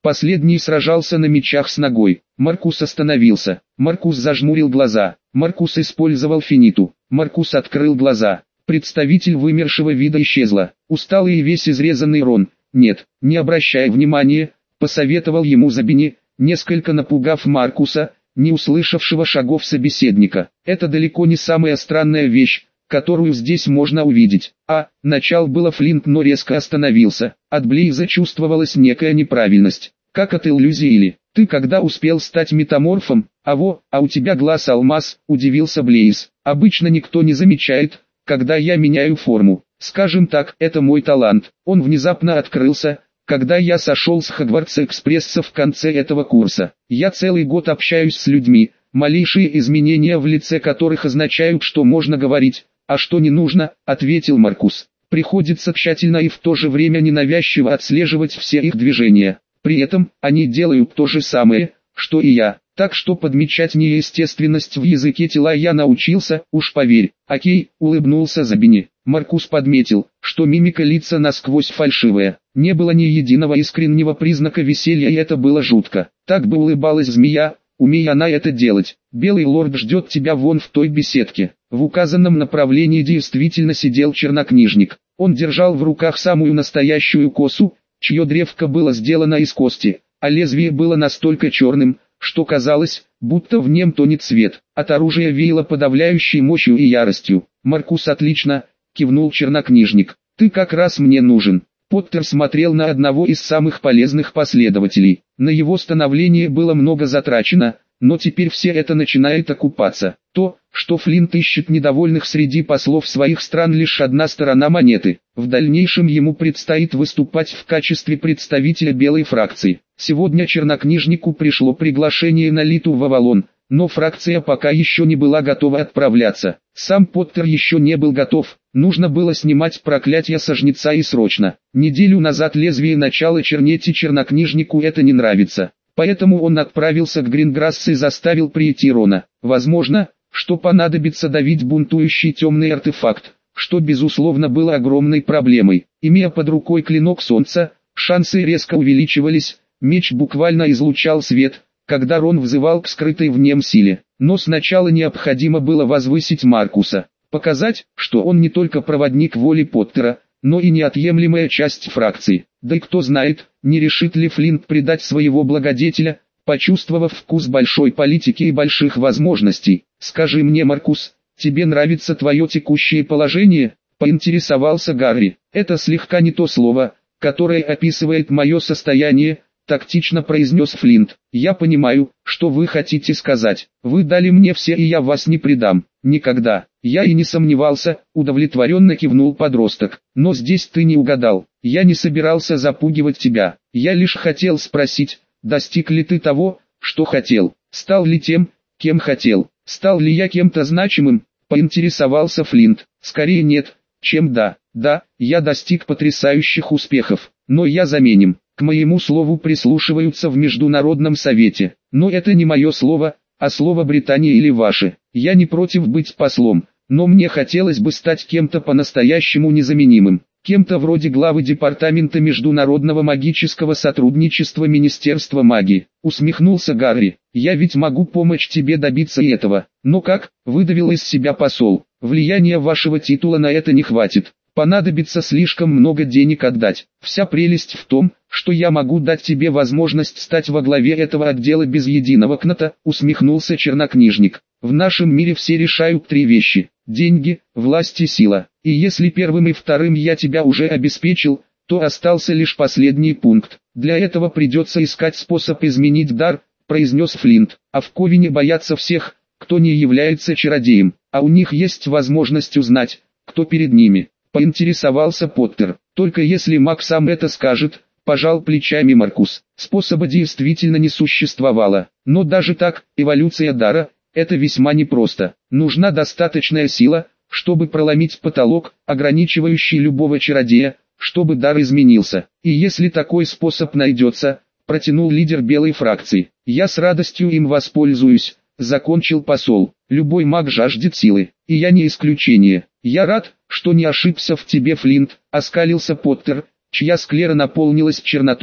Последний сражался на мечах с ногой. Маркус остановился. Маркус зажмурил глаза. Маркус использовал финиту. Маркус открыл глаза. Представитель вымершего вида исчезла. Усталый и весь изрезанный Рон. «Нет, не обращай внимания», — посоветовал ему Забини, несколько напугав Маркуса, не услышавшего шагов собеседника. «Это далеко не самая странная вещь, которую здесь можно увидеть». А, начал было Флинт, но резко остановился. От Блейза чувствовалась некая неправильность. «Как от иллюзии или? Ты когда успел стать метаморфом? А во, а у тебя глаз алмаз», — удивился Блейз. «Обычно никто не замечает, когда я меняю форму. Скажем так, это мой талант. Он внезапно открылся, когда я сошел с Хогвартс-экспресса в конце этого курса. Я целый год общаюсь с людьми, малейшие изменения в лице которых означают, что можно говорить, а что не нужно», — ответил Маркус. «Приходится тщательно и в то же время ненавязчиво отслеживать все их движения. При этом, они делают то же самое, что и я. Так что подмечать неестественность в языке тела я научился, уж поверь». «Окей», — улыбнулся Забини. Маркус подметил, что мимика лица насквозь фальшивая. Не было ни единого искреннего признака веселья, и это было жутко. Так бы улыбалась змея, умея она это делать. «Белый лорд ждет тебя вон в той беседке». В указанном направлении действительно сидел чернокнижник. Он держал в руках самую настоящую косу, чье древко было сделано из кости, а лезвие было настолько черным, что казалось, будто в нем тонет свет. От оружия веяло подавляющей мощью и яростью. «Маркус, отлично», — кивнул чернокнижник. «Ты как раз мне нужен». Поттер смотрел на одного из самых полезных последователей. На его становление было много затрачено, но теперь все это начинает окупаться. То, что Флинт ищет недовольных среди послов своих стран, лишь одна сторона монеты. В дальнейшем ему предстоит выступать в качестве представителя белой фракции. Сегодня чернокнижнику пришло приглашение на Литу в Авалон, но фракция пока еще не была готова отправляться. Сам Поттер еще не был готов, нужно было снимать проклятие со жнеца и срочно. Неделю назад лезвие начало чернеть, и чернокнижнику это не нравится. Поэтому он отправился к Гринграссу и заставил прийти Рона. Возможно, что понадобится давить бунтующий темный артефакт, что безусловно было огромной проблемой. Имея под рукой клинок солнца, шансы резко увеличивались, меч буквально излучал свет, когда Рон взывал к скрытой в нем силе. Но сначала необходимо было возвысить Маркуса, показать, что он не только проводник воли Поттера, но и неотъемлемая часть фракции. Да и кто знает, не решит ли Флинт предать своего благодетеля, почувствовав вкус большой политики и больших возможностей. «Скажи мне, Маркус, тебе нравится твое текущее положение?» — поинтересовался Гарри. «Это слегка не то слово, которое описывает мое состояние», — тактично произнес Флинт. «Я понимаю, что вы хотите сказать. Вы дали мне все, и я вас не предам. Никогда». «Я и не сомневался», — удовлетворенно кивнул подросток. «Но здесь ты не угадал. Я не собирался запугивать тебя. Я лишь хотел спросить, достиг ли ты того, что хотел? Стал ли тем, кем хотел? Стал ли я кем-то значимым?» — поинтересовался Флинт. «Скорее нет, чем да. Да, я достиг потрясающих успехов, но я заменим. К моему слову прислушиваются в Международном совете. Но это не мое слово, а слово Британии или ваше. Я не против быть послом, но мне хотелось бы стать кем-то по-настоящему незаменимым. Кем-то вроде главы Департамента Международного магического сотрудничества Министерства магии», — усмехнулся Гарри. «Я ведь могу помочь тебе добиться и этого». «Но как?» — выдавил из себя посол. «Влияния вашего титула на это не хватит. Понадобится слишком много денег отдать. Вся прелесть в том, что я могу дать тебе возможность стать во главе этого отдела без единого кната», — усмехнулся чернокнижник. «В нашем мире все решают три вещи: деньги, власть и сила. И если первым и вторым я тебя уже обеспечил, то остался лишь последний пункт. Для этого придется искать способ изменить дар», — произнес Флинт. «А в Ковине боятся всех, кто не является чародеем, а у них есть возможность узнать, кто перед ними», — поинтересовался Поттер. «Только если маг сам это скажет», — пожал плечами Маркус. «Способа действительно не существовало. Но даже так, эволюция дара — это весьма непросто. Нужна достаточная сила, чтобы проломить потолок, ограничивающий любого чародея, чтобы дар изменился. И если такой способ найдется», — протянул лидер белой фракции, — «я с радостью им воспользуюсь», — закончил посол. «Любой маг жаждет силы, и я не исключение. Я рад, что не ошибся в тебе, Флинт», — оскалился Поттер, чья склера наполнилась чернотой,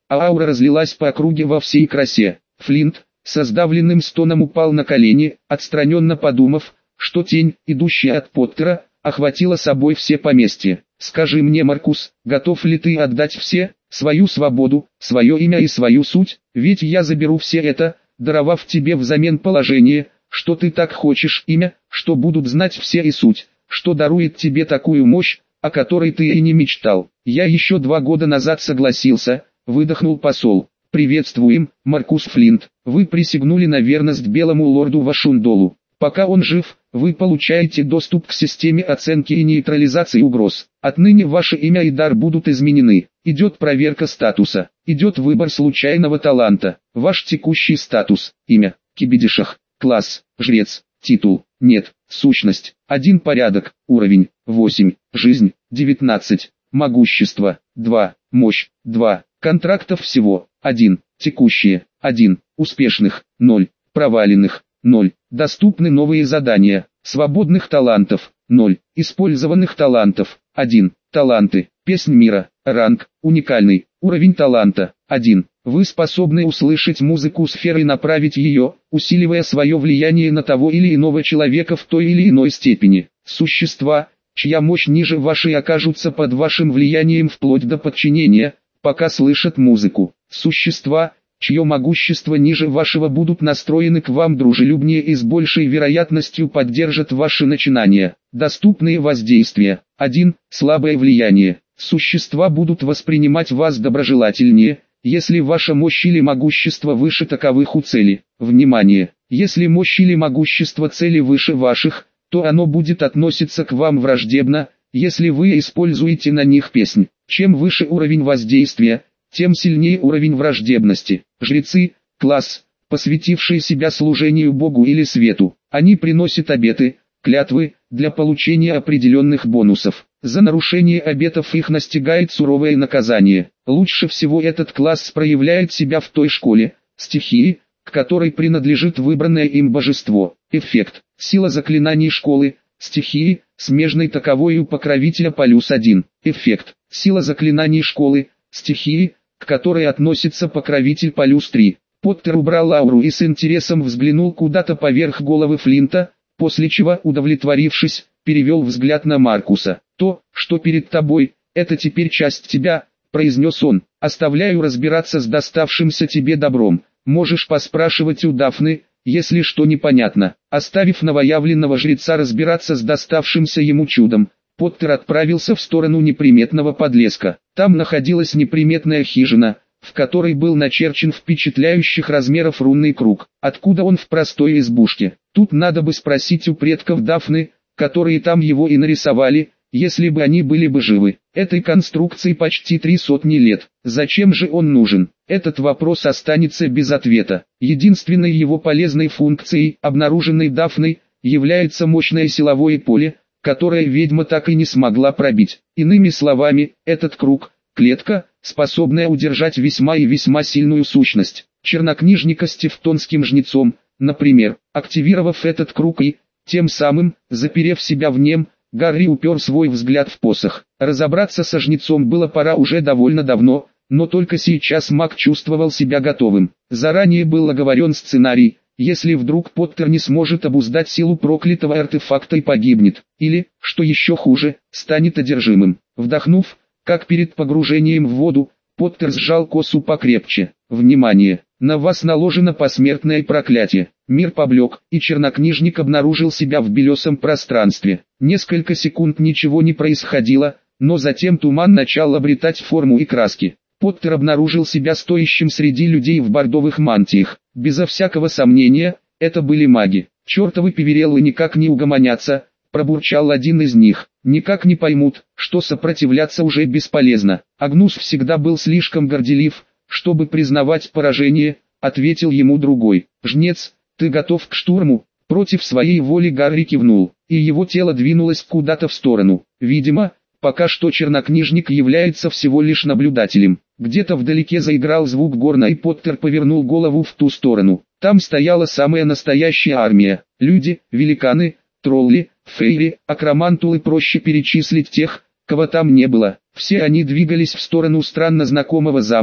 а аура разлилась по округе во всей красе. Флинт, со сдавленным стоном упал на колени, отстраненно подумав, что тень, идущая от Поттера, охватила собой все поместья. «Скажи мне, Маркус, готов ли ты отдать все, свою свободу, свое имя и свою суть, ведь я заберу все это, даровав тебе взамен положение, что ты так хочешь, имя, что будут знать все и суть, что дарует тебе такую мощь, о которой ты и не мечтал. Я еще два года назад согласился», — выдохнул посол. «Приветствуем, Маркус Флинт, вы присягнули на верность белому лорду Вашундолу. Пока он жив, вы получаете доступ к системе оценки и нейтрализации угроз. Отныне ваше имя и дар будут изменены. Идет проверка статуса, идет выбор случайного таланта. Ваш текущий статус, имя, Кибидишах, класс, жрец, титул, нет, сущность, один порядок, уровень, восемь, жизнь, девятнадцать, могущество, два, мощь, два, контрактов всего, один, текущие, один, успешных, ноль, проваленных, ноль, доступны новые задания, свободных талантов, ноль, использованных талантов, один, таланты, песнь мира, ранг, уникальный, уровень таланта, один, вы способны услышать музыку сферы и направить ее, усиливая свое влияние на того или иного человека в той или иной степени. Существа, чья мощь ниже вашей, окажутся под вашим влиянием вплоть до подчинения, пока слышат музыку. Существа, чье могущество ниже вашего, будут настроены к вам дружелюбнее и с большей вероятностью поддержат ваши начинания. Доступные воздействия. один. Слабое влияние. Существа будут воспринимать вас доброжелательнее, если ваша мощь или могущество выше таковых у цели. Внимание! Если мощь или могущество цели выше ваших, то оно будет относиться к вам враждебно, если вы используете на них песнь. Чем выше уровень воздействия, тем сильнее уровень враждебности. Жрецы, класс, посвятившие себя служению Богу или свету. Они приносят обеты, клятвы, для получения определенных бонусов. За нарушение обетов их настигает суровое наказание. Лучше всего этот класс проявляет себя в той школе, стихии, к которой принадлежит выбранное им божество. Эффект. Сила заклинаний школы, стихии, смежной таковой у покровителя плюс один. Эффект. Сила заклинаний школы, стихии, к которой относится покровитель плюс три. Поттер убрал ауру и с интересом взглянул куда-то поверх головы Флинта, после чего, удовлетворившись, перевел взгляд на Маркуса. «То, что перед тобой, это теперь часть тебя», — произнес он. «Оставляю разбираться с доставшимся тебе добром. Можешь поспрашивать у Дафны, если что непонятно». Оставив новоявленного жреца разбираться с доставшимся ему чудом, Поттер отправился в сторону неприметного подлеска. Там находилась неприметная хижина, в которой был начерчен впечатляющих размеров рунный круг. Откуда он в простой избушке? Тут надо бы спросить у предков Дафны, которые там его и нарисовали, если бы они были бы живы. Этой конструкции почти три сотни лет. Зачем же он нужен? Этот вопрос останется без ответа. Единственной его полезной функцией, обнаруженной Дафной, является мощное силовое поле, которое ведьма так и не смогла пробить. Иными словами, этот круг, клетка, способная удержать весьма и весьма сильную сущность. Чернокнижника с тевтонским жнецом, например, активировав этот круг и, тем самым, заперев себя в нем, Гарри упер свой взгляд в посох. Разобраться со жнецом было пора уже довольно давно, но только сейчас маг чувствовал себя готовым. Заранее был оговорен сценарий, если вдруг Поттер не сможет обуздать силу проклятого артефакта и погибнет, или, что еще хуже, станет одержимым. Вдохнув, как перед погружением в воду, Поттер сжал косу покрепче. Внимание! На вас наложено посмертное проклятие. Мир поблек, и чернокнижник обнаружил себя в белесом пространстве. Несколько секунд ничего не происходило, но затем туман начал обретать форму и краски. Поттер обнаружил себя стоящим среди людей в бордовых мантиях. Безо всякого сомнения, это были маги. «Чертовы певерелы никак не угомонятся», — пробурчал один из них. «Никак не поймут, что сопротивляться уже бесполезно». Агнус всегда был слишком горделив, чтобы признавать поражение, — ответил ему другой. «Жнец, ты готов к штурму?» Против своей воли Гарри кивнул, и его тело двинулось куда-то в сторону. Видимо, пока что чернокнижник является всего лишь наблюдателем. Где-то вдалеке заиграл звук горна, и Поттер повернул голову в ту сторону. Там стояла самая настоящая армия. Люди, великаны, тролли, фейри, акромантулы, проще перечислить тех, кого там не было. Все они двигались в сторону странно знакомого замка,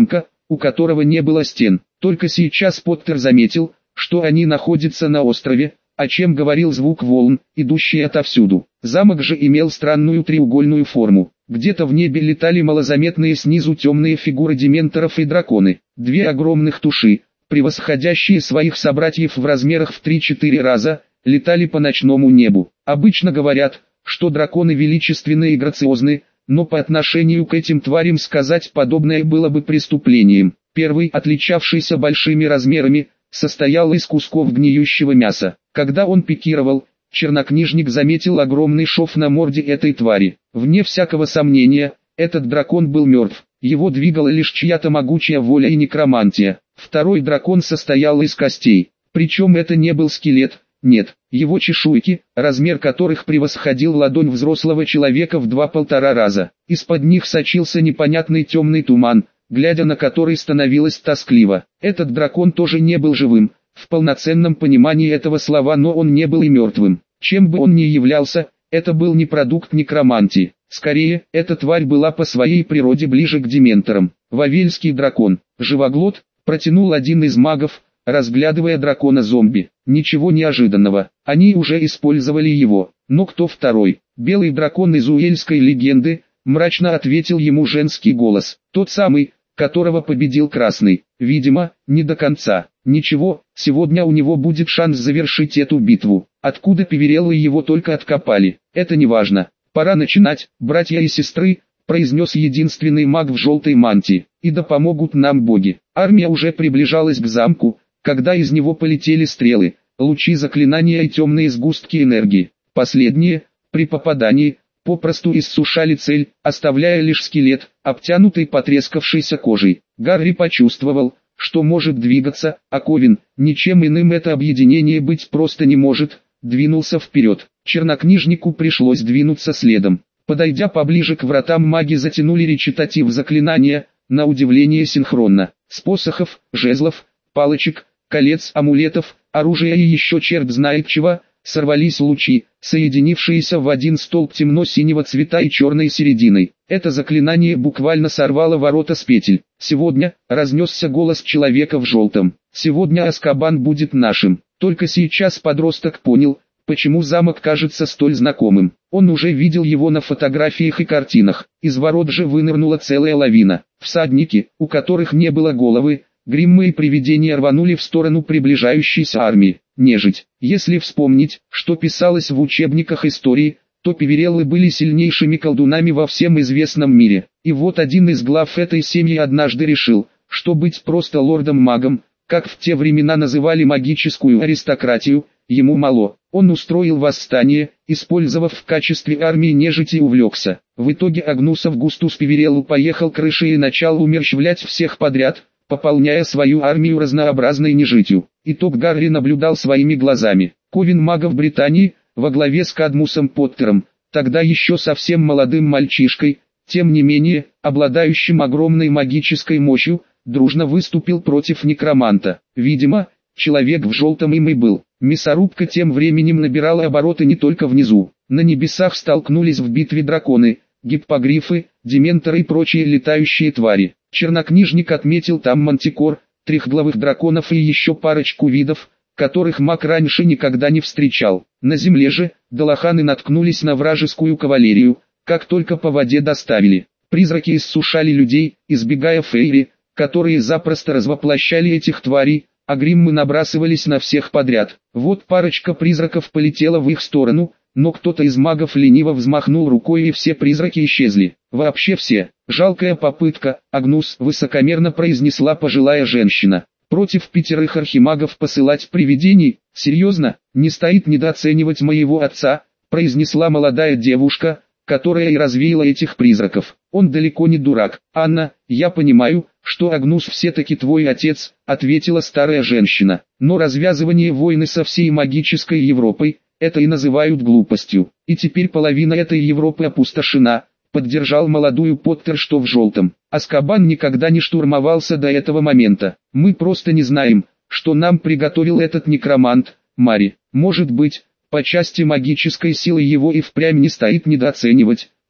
у которого не было стен. Только сейчас Поттер заметил, что они находятся на острове, о чем говорил звук волн, идущий отовсюду. Замок же имел странную треугольную форму. Где-то в небе летали малозаметные снизу темные фигуры дементоров и драконы. Две огромных туши, превосходящие своих собратьев в размерах в три-четыре раза, летали по ночному небу. Обычно говорят, что драконы величественны и грациозны, но по отношению к этим тварям сказать подобное было бы преступлением. Первый, отличавшийся большими размерами, состоял из кусков гниющего мяса. Когда он пикировал, чернокнижник заметил огромный шов на морде этой твари. Вне всякого сомнения, этот дракон был мертв. Его двигала лишь чья-то могучая воля и некромантия. Второй дракон состоял из костей. Причем это не был скелет, нет. Его чешуйки, размер которых превосходил ладонь взрослого человека в два-полтора раза. Из-под них сочился непонятный темный туман, глядя на который становилось тоскливо. Этот дракон тоже не был живым, в полноценном понимании этого слова, но он не был и мертвым. Чем бы он ни являлся, это был не продукт некромантии. Скорее, эта тварь была по своей природе ближе к дементорам. Вавельский дракон, живоглот, протянул один из магов, разглядывая дракона-зомби. Ничего неожиданного, они уже использовали его. Но кто второй? Белый дракон из уэльской легенды, мрачно ответил ему женский голос. Тот самый, которого победил красный. Видимо, не до конца. Ничего, сегодня у него будет шанс завершить эту битву. Откуда Певереллы его только откопали, это не важно. Пора начинать, братья и сестры, произнес единственный маг в желтой мантии. И да помогут нам боги. Армия уже приближалась к замку, когда из него полетели стрелы, лучи заклинания и темные сгустки энергии. Последние, при попадании, попросту иссушали цель, оставляя лишь скелет, обтянутый потрескавшейся кожей. Гарри почувствовал, что может двигаться, а Ковин, ничем иным это объединение быть просто не может, двинулся вперед. Чернокнижнику пришлось двинуться следом. Подойдя поближе к вратам, маги затянули речитатив заклинания, на удивление синхронно. С посохов, жезлов, палочек, колец, амулетов, оружия и еще черт знает чего, сорвались лучи, соединившиеся в один столб темно-синего цвета и черной серединой. Это заклинание буквально сорвало ворота с петель. «Сегодня», — разнесся голос человека в желтом, — «сегодня Азкабан будет нашим». Только сейчас подросток понял, почему замок кажется столь знакомым. Он уже видел его на фотографиях и картинах. Из ворот же вынырнула целая лавина. Всадники, у которых не было головы, гриммы и привидения рванули в сторону приближающейся армии. Нежить. Если вспомнить, что писалось в учебниках истории, то Певереллы были сильнейшими колдунами во всем известном мире. И вот один из глав этой семьи однажды решил, что быть просто лордом-магом, как в те времена называли магическую аристократию, ему мало. Он устроил восстание, использовав в качестве армии нежити, и увлекся. В итоге Агнусов Густус Певереллу поехал крышей и начал умерщвлять всех подряд, пополняя свою армию разнообразной нежитью. Итог Гарри наблюдал своими глазами. Ковен магов Британии, во главе с Кадмусом Поттером, тогда еще совсем молодым мальчишкой, тем не менее, обладающим огромной магической мощью, дружно выступил против некроманта. Видимо, человек в желтом им и был. Мясорубка тем временем набирала обороты не только внизу. На небесах столкнулись в битве драконы, гиппогрифы, дементоры и прочие летающие твари. Чернокнижник отметил там мантикор, трехглавых драконов и еще парочку видов, которых маг раньше никогда не встречал. На земле же, долоханы наткнулись на вражескую кавалерию, как только по воде доставили. Призраки иссушали людей, избегая фейри, которые запросто развоплощали этих тварей, а гриммы набрасывались на всех подряд. Вот парочка призраков полетела в их сторону, но кто-то из магов лениво взмахнул рукой, и все призраки исчезли. Вообще все. Жалкая попытка, Агнус, высокомерно произнесла пожилая женщина. Против пятерых архимагов посылать привидений? Серьезно? Не стоит недооценивать моего отца, произнесла молодая девушка, которая и развеяла этих призраков. Он далеко не дурак. Анна, я понимаю, что Агнус все-таки твой отец, ответила старая женщина. Но развязывание войны со всей магической Европой, это и называют глупостью. И теперь половина этой Европы опустошена, поддержал молодую Поттер, что в желтом. Азкабан никогда не штурмовался до этого момента. Мы просто не знаем, что нам приготовил этот некромант, Мари. Может быть, по части магической силы его и впрямь не стоит недооценивать,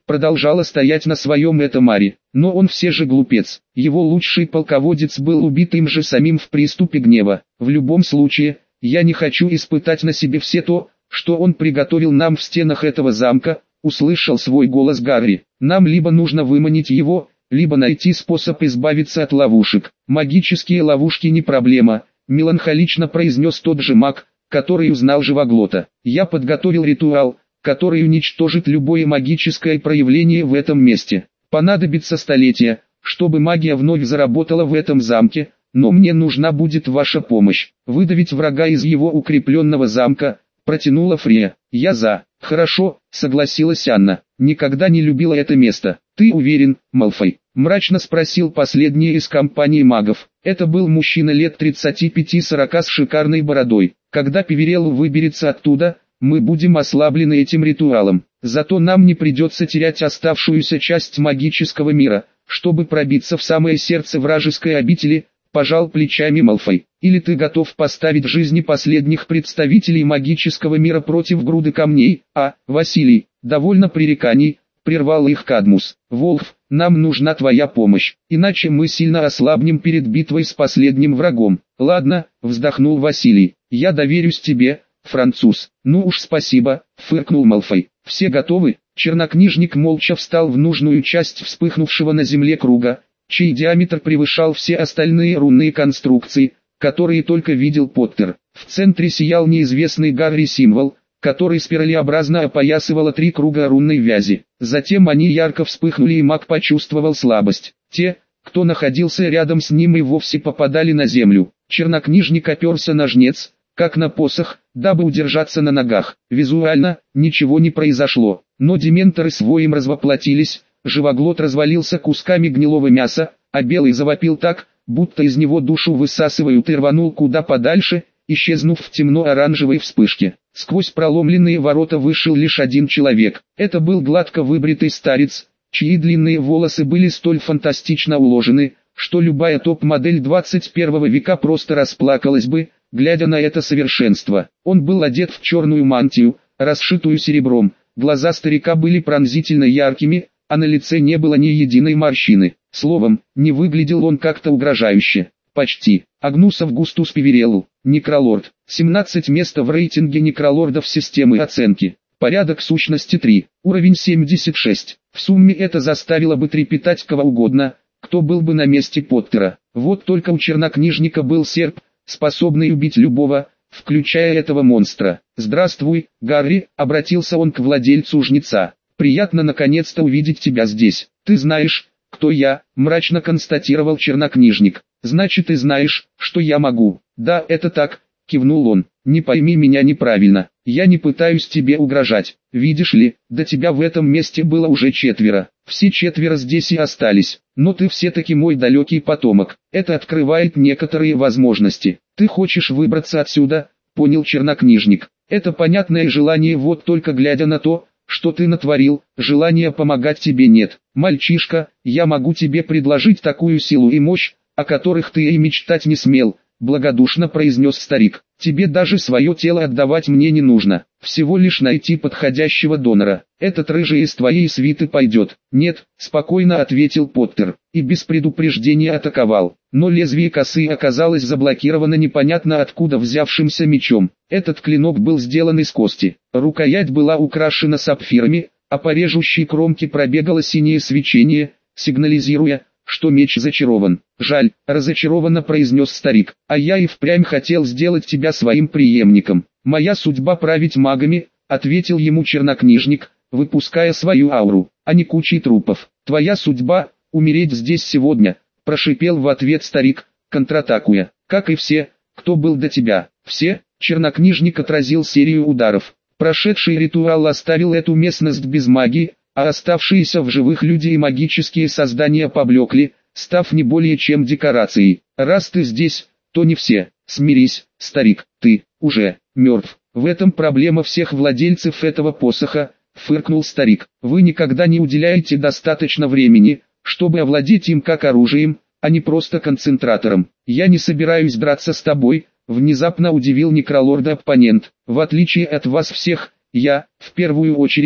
продолжала стоять на своем Этамаре. Но он все же глупец. Его лучший полководец был убит им же самим в приступе гнева. В любом случае, я не хочу испытать на себе все то, что он приготовил нам в стенах этого замка, услышал свой голос Гарри. Нам либо нужно выманить его, либо найти способ избавиться от ловушек. Магические ловушки не проблема, меланхолично произнес тот же маг, который узнал Живоглота. Я подготовил ритуал, который уничтожит любое магическое проявление в этом месте. Понадобится столетия, чтобы магия вновь заработала в этом замке, но мне нужна будет ваша помощь. Выдавить врага из его укрепленного замка, протянула Фрея. Я за. Хорошо, согласилась Анна. Никогда не любила это место. Ты уверен, Малфой? Мрачно спросил последний из компании магов. Это был мужчина лет тридцати пяти-сорока с шикарной бородой. Когда Певерелл выберется оттуда, мы будем ослаблены этим ритуалом. Зато нам не придется терять оставшуюся часть магического мира, чтобы пробиться в самое сердце вражеской обители, пожал плечами Малфой. Или ты готов поставить жизни последних представителей магического мира против груды камней, а, Василий, довольно пререканий, прервал их Кадмус. Волф, нам нужна твоя помощь, иначе мы сильно ослабнем перед битвой с последним врагом. Ладно, вздохнул Василий, я доверюсь тебе, француз. Ну уж спасибо, фыркнул Малфой. Все готовы? Чернокнижник молча встал в нужную часть вспыхнувшего на земле круга, чей диаметр превышал все остальные рунные конструкции, которые только видел Поттер. В центре сиял неизвестный Гарри символ, который спиралеобразно опоясывало три круга рунной вязи. Затем они ярко вспыхнули, и маг почувствовал слабость. Те, кто находился рядом с ним, и вовсе попадали на землю. Чернокнижник оперся на жнец, как на посох, дабы удержаться на ногах. Визуально, ничего не произошло, но дементоры с воем развоплотились, Живоглот развалился кусками гнилого мяса, а Белый завопил так, будто из него душу высасывают, и рванул куда подальше, исчезнув в темно-оранжевой вспышке. Сквозь проломленные ворота вышел лишь один человек. Это был гладко выбритый старец, чьи длинные волосы были столь фантастично уложены, что любая топ-модель двадцать первого века просто расплакалась бы, глядя на это совершенство. Он был одет в черную мантию, расшитую серебром, глаза старика были пронзительно яркими, а на лице не было ни единой морщины. Словом, не выглядел он как-то угрожающе. Почти. Агнус Августус Певерелл, Некролорд. семнадцать место в рейтинге некролордов системы оценки. Порядок сущности три. Уровень семьдесят шесть. В сумме это заставило бы трепетать кого угодно, кто был бы на месте Поттера. Вот только у чернокнижника был серп, способный убить любого, включая этого монстра. «Здравствуй, Гарри», — обратился он к владельцу жнеца. «Приятно наконец-то увидеть тебя здесь. Ты знаешь, кто я», — мрачно констатировал чернокнижник. «Значит, ты знаешь, что я могу». «Да, это так», — кивнул он. «Не пойми меня неправильно, я не пытаюсь тебе угрожать. Видишь ли, до тебя в этом месте было уже четверо. Все четверо здесь и остались, но ты все-таки мой далекий потомок. Это открывает некоторые возможности. Ты хочешь выбраться отсюда», — понял чернокнижник. «Это понятное желание, вот только глядя на то, что ты натворил, желания помогать тебе нет. Мальчишка, я могу тебе предложить такую силу и мощь, о которых ты и мечтать не смел», — благодушно произнес старик. «Тебе даже свое тело отдавать мне не нужно, всего лишь найти подходящего донора. Этот рыжий из твоей свиты пойдет». «Нет», — спокойно ответил Поттер, и без предупреждения атаковал. Но лезвие косы оказалось заблокировано непонятно откуда взявшимся мечом. Этот клинок был сделан из кости, рукоять была украшена сапфирами, а по режущей кромке пробегало синее свечение, сигнализируя, что меч зачарован. «Жаль», — разочарованно произнес старик, — «а я и впрямь хотел сделать тебя своим преемником. Моя судьба править магами», — ответил ему чернокнижник, выпуская свою ауру, — «а не кучей трупов. Твоя судьба — умереть здесь сегодня», — прошипел в ответ старик, контратакуя, — «как и все, кто был до тебя». «Все?» — чернокнижник отразил серию ударов. Прошедший ритуал оставил эту местность без магии, а оставшиеся в живых люди и магические создания поблекли, став не более чем декорацией. «Раз ты здесь, то не все. Смирись, старик, ты уже мертв. В этом проблема всех владельцев этого посоха», — фыркнул старик. «Вы никогда не уделяете достаточно времени, чтобы овладеть им как оружием, а не просто концентратором. Я не собираюсь драться с тобой», — внезапно удивил некролорда оппонент. «В отличие от вас всех, я, в первую очередь,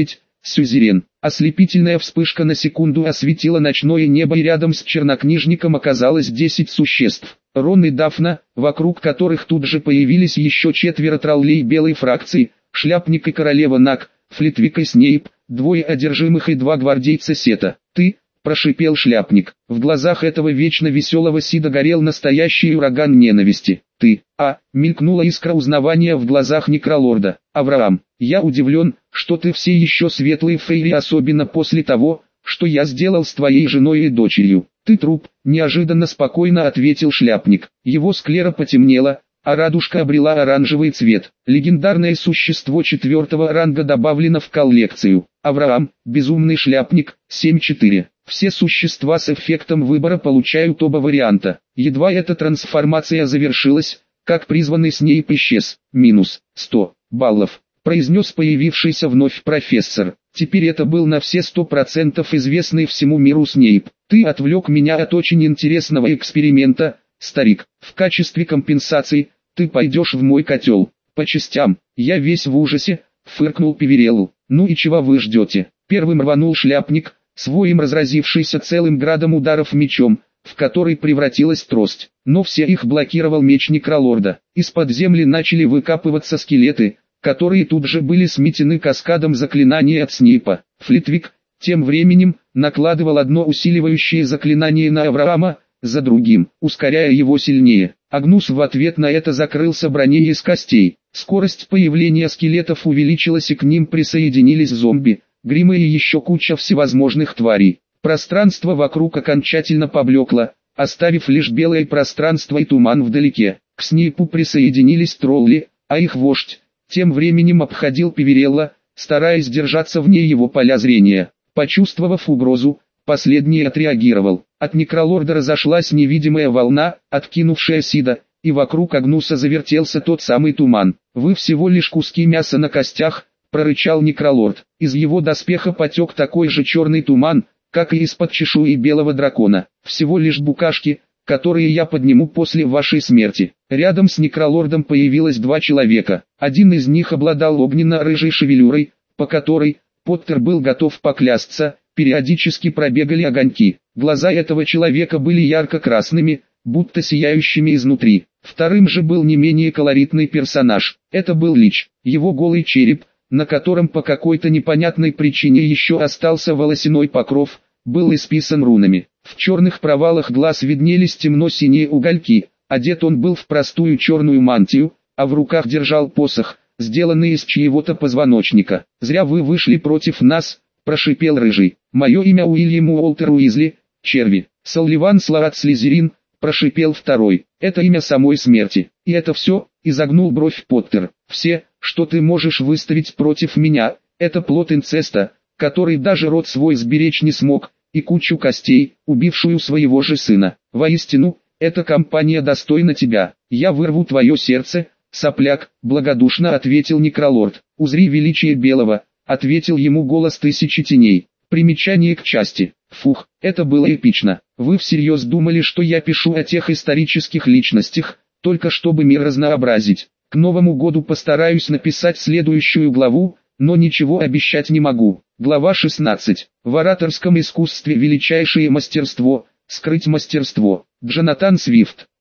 Сюзерен. Ослепительная вспышка на секунду осветила ночное небо, и рядом с чернокнижником оказалось десять существ. Рон и Дафна, вокруг которых тут же появились еще четверо троллей белой фракции, Шляпник и королева Наг, Флитвик и Снейп, двое одержимых и два гвардейца Сета. «Ты?» – прошипел Шляпник. В глазах этого вечно веселого Сида горел настоящий ураган ненависти. «Ты?» «А?» – мелькнула искра узнавания в глазах Некролорда. «Авраам, я удивлен, что ты все еще светлый Фейри, особенно после того, что я сделал с твоей женой и дочерью». «Ты труп», – неожиданно спокойно ответил Шляпник. Его склера потемнела, а радужка обрела оранжевый цвет. Легендарное существо четвертого ранга добавлено в коллекцию. Авраам, безумный шляпник, семь четыре. Все существа с эффектом выбора получают оба варианта. Едва эта трансформация завершилась, как призванный Снейп исчез. Минус сто баллов, произнес появившийся вновь профессор. Теперь это был на все сто процентов известный всему миру Снейп. Ты отвлек меня от очень интересного эксперимента, старик. В качестве компенсации, ты пойдешь в мой котел. По частям. Я весь в ужасе, фыркнул Певереллу. Ну и чего вы ждете? Первым рванул Шляпник, своим разразившийся целым градом ударов мечом, в который превратилась трость. Но все их блокировал меч Некролорда. Из-под земли начали выкапываться скелеты, которые тут же были сметены каскадом заклинаний от Снейпа. Флитвик, тем временем, накладывал одно усиливающее заклинание на Авраама, за другим, ускоряя его сильнее. Агнус в ответ на это закрылся броней из костей. Скорость появления скелетов увеличилась, и к ним присоединились зомби, гримы и еще куча всевозможных тварей. Пространство вокруг окончательно поблекло, оставив лишь белое пространство и туман вдалеке. К Снейпу присоединились тролли, а их вождь тем временем обходил Певерелла, стараясь держаться вне его поля зрения. Почувствовав угрозу, последний отреагировал. От Некролорда разошлась невидимая волна, откинувшая Сида, и вокруг Агнуса завертелся тот самый туман. «Вы всего лишь куски мяса на костях», — прорычал Некролорд. Из его доспеха потек такой же черный туман, как и из-под чешуи белого дракона. «Всего лишь букашки, которые я подниму после вашей смерти». Рядом с Некролордом появилось два человека. Один из них обладал огненно-рыжей шевелюрой, по которой, Поттер был готов поклясться, периодически пробегали огоньки. Глаза этого человека были ярко-красными, будто сияющими изнутри. Вторым же был не менее колоритный персонаж. Это был Лич. Его голый череп, на котором по какой-то непонятной причине еще остался волосяной покров, был исписан рунами. В черных провалах глаз виднелись темно-синие угольки. Одет он был в простую черную мантию, а в руках держал посох, сделанный из чьего-то позвоночника. «Зря вы вышли против нас», — прошипел Рыжий. «Мое имя Уильям Уолтер Уизли, черви». «Салливан Слоат Слизерин», — прошипел второй. «Это имя самой смерти». «И это все?» — изогнул бровь Поттер. «Все, что ты можешь выставить против меня, это плод инцеста, который даже род свой сберечь не смог, и кучу костей, убившую своего же сына. Воистину, эта компания достойна тебя. Я вырву твое сердце, сопляк», — благодушно ответил Некролорд. «Узри величие белого», — ответил ему голос тысячи теней. Примечание к части. Фух, это было эпично. Вы всерьез думали, что я пишу о тех исторических личностях, только чтобы мир разнообразить? К Новому году постараюсь написать следующую главу, но ничего обещать не могу. Глава шестнадцать. В ораторском искусстве величайшее мастерство — скрыть мастерство. Джонатан Свифт.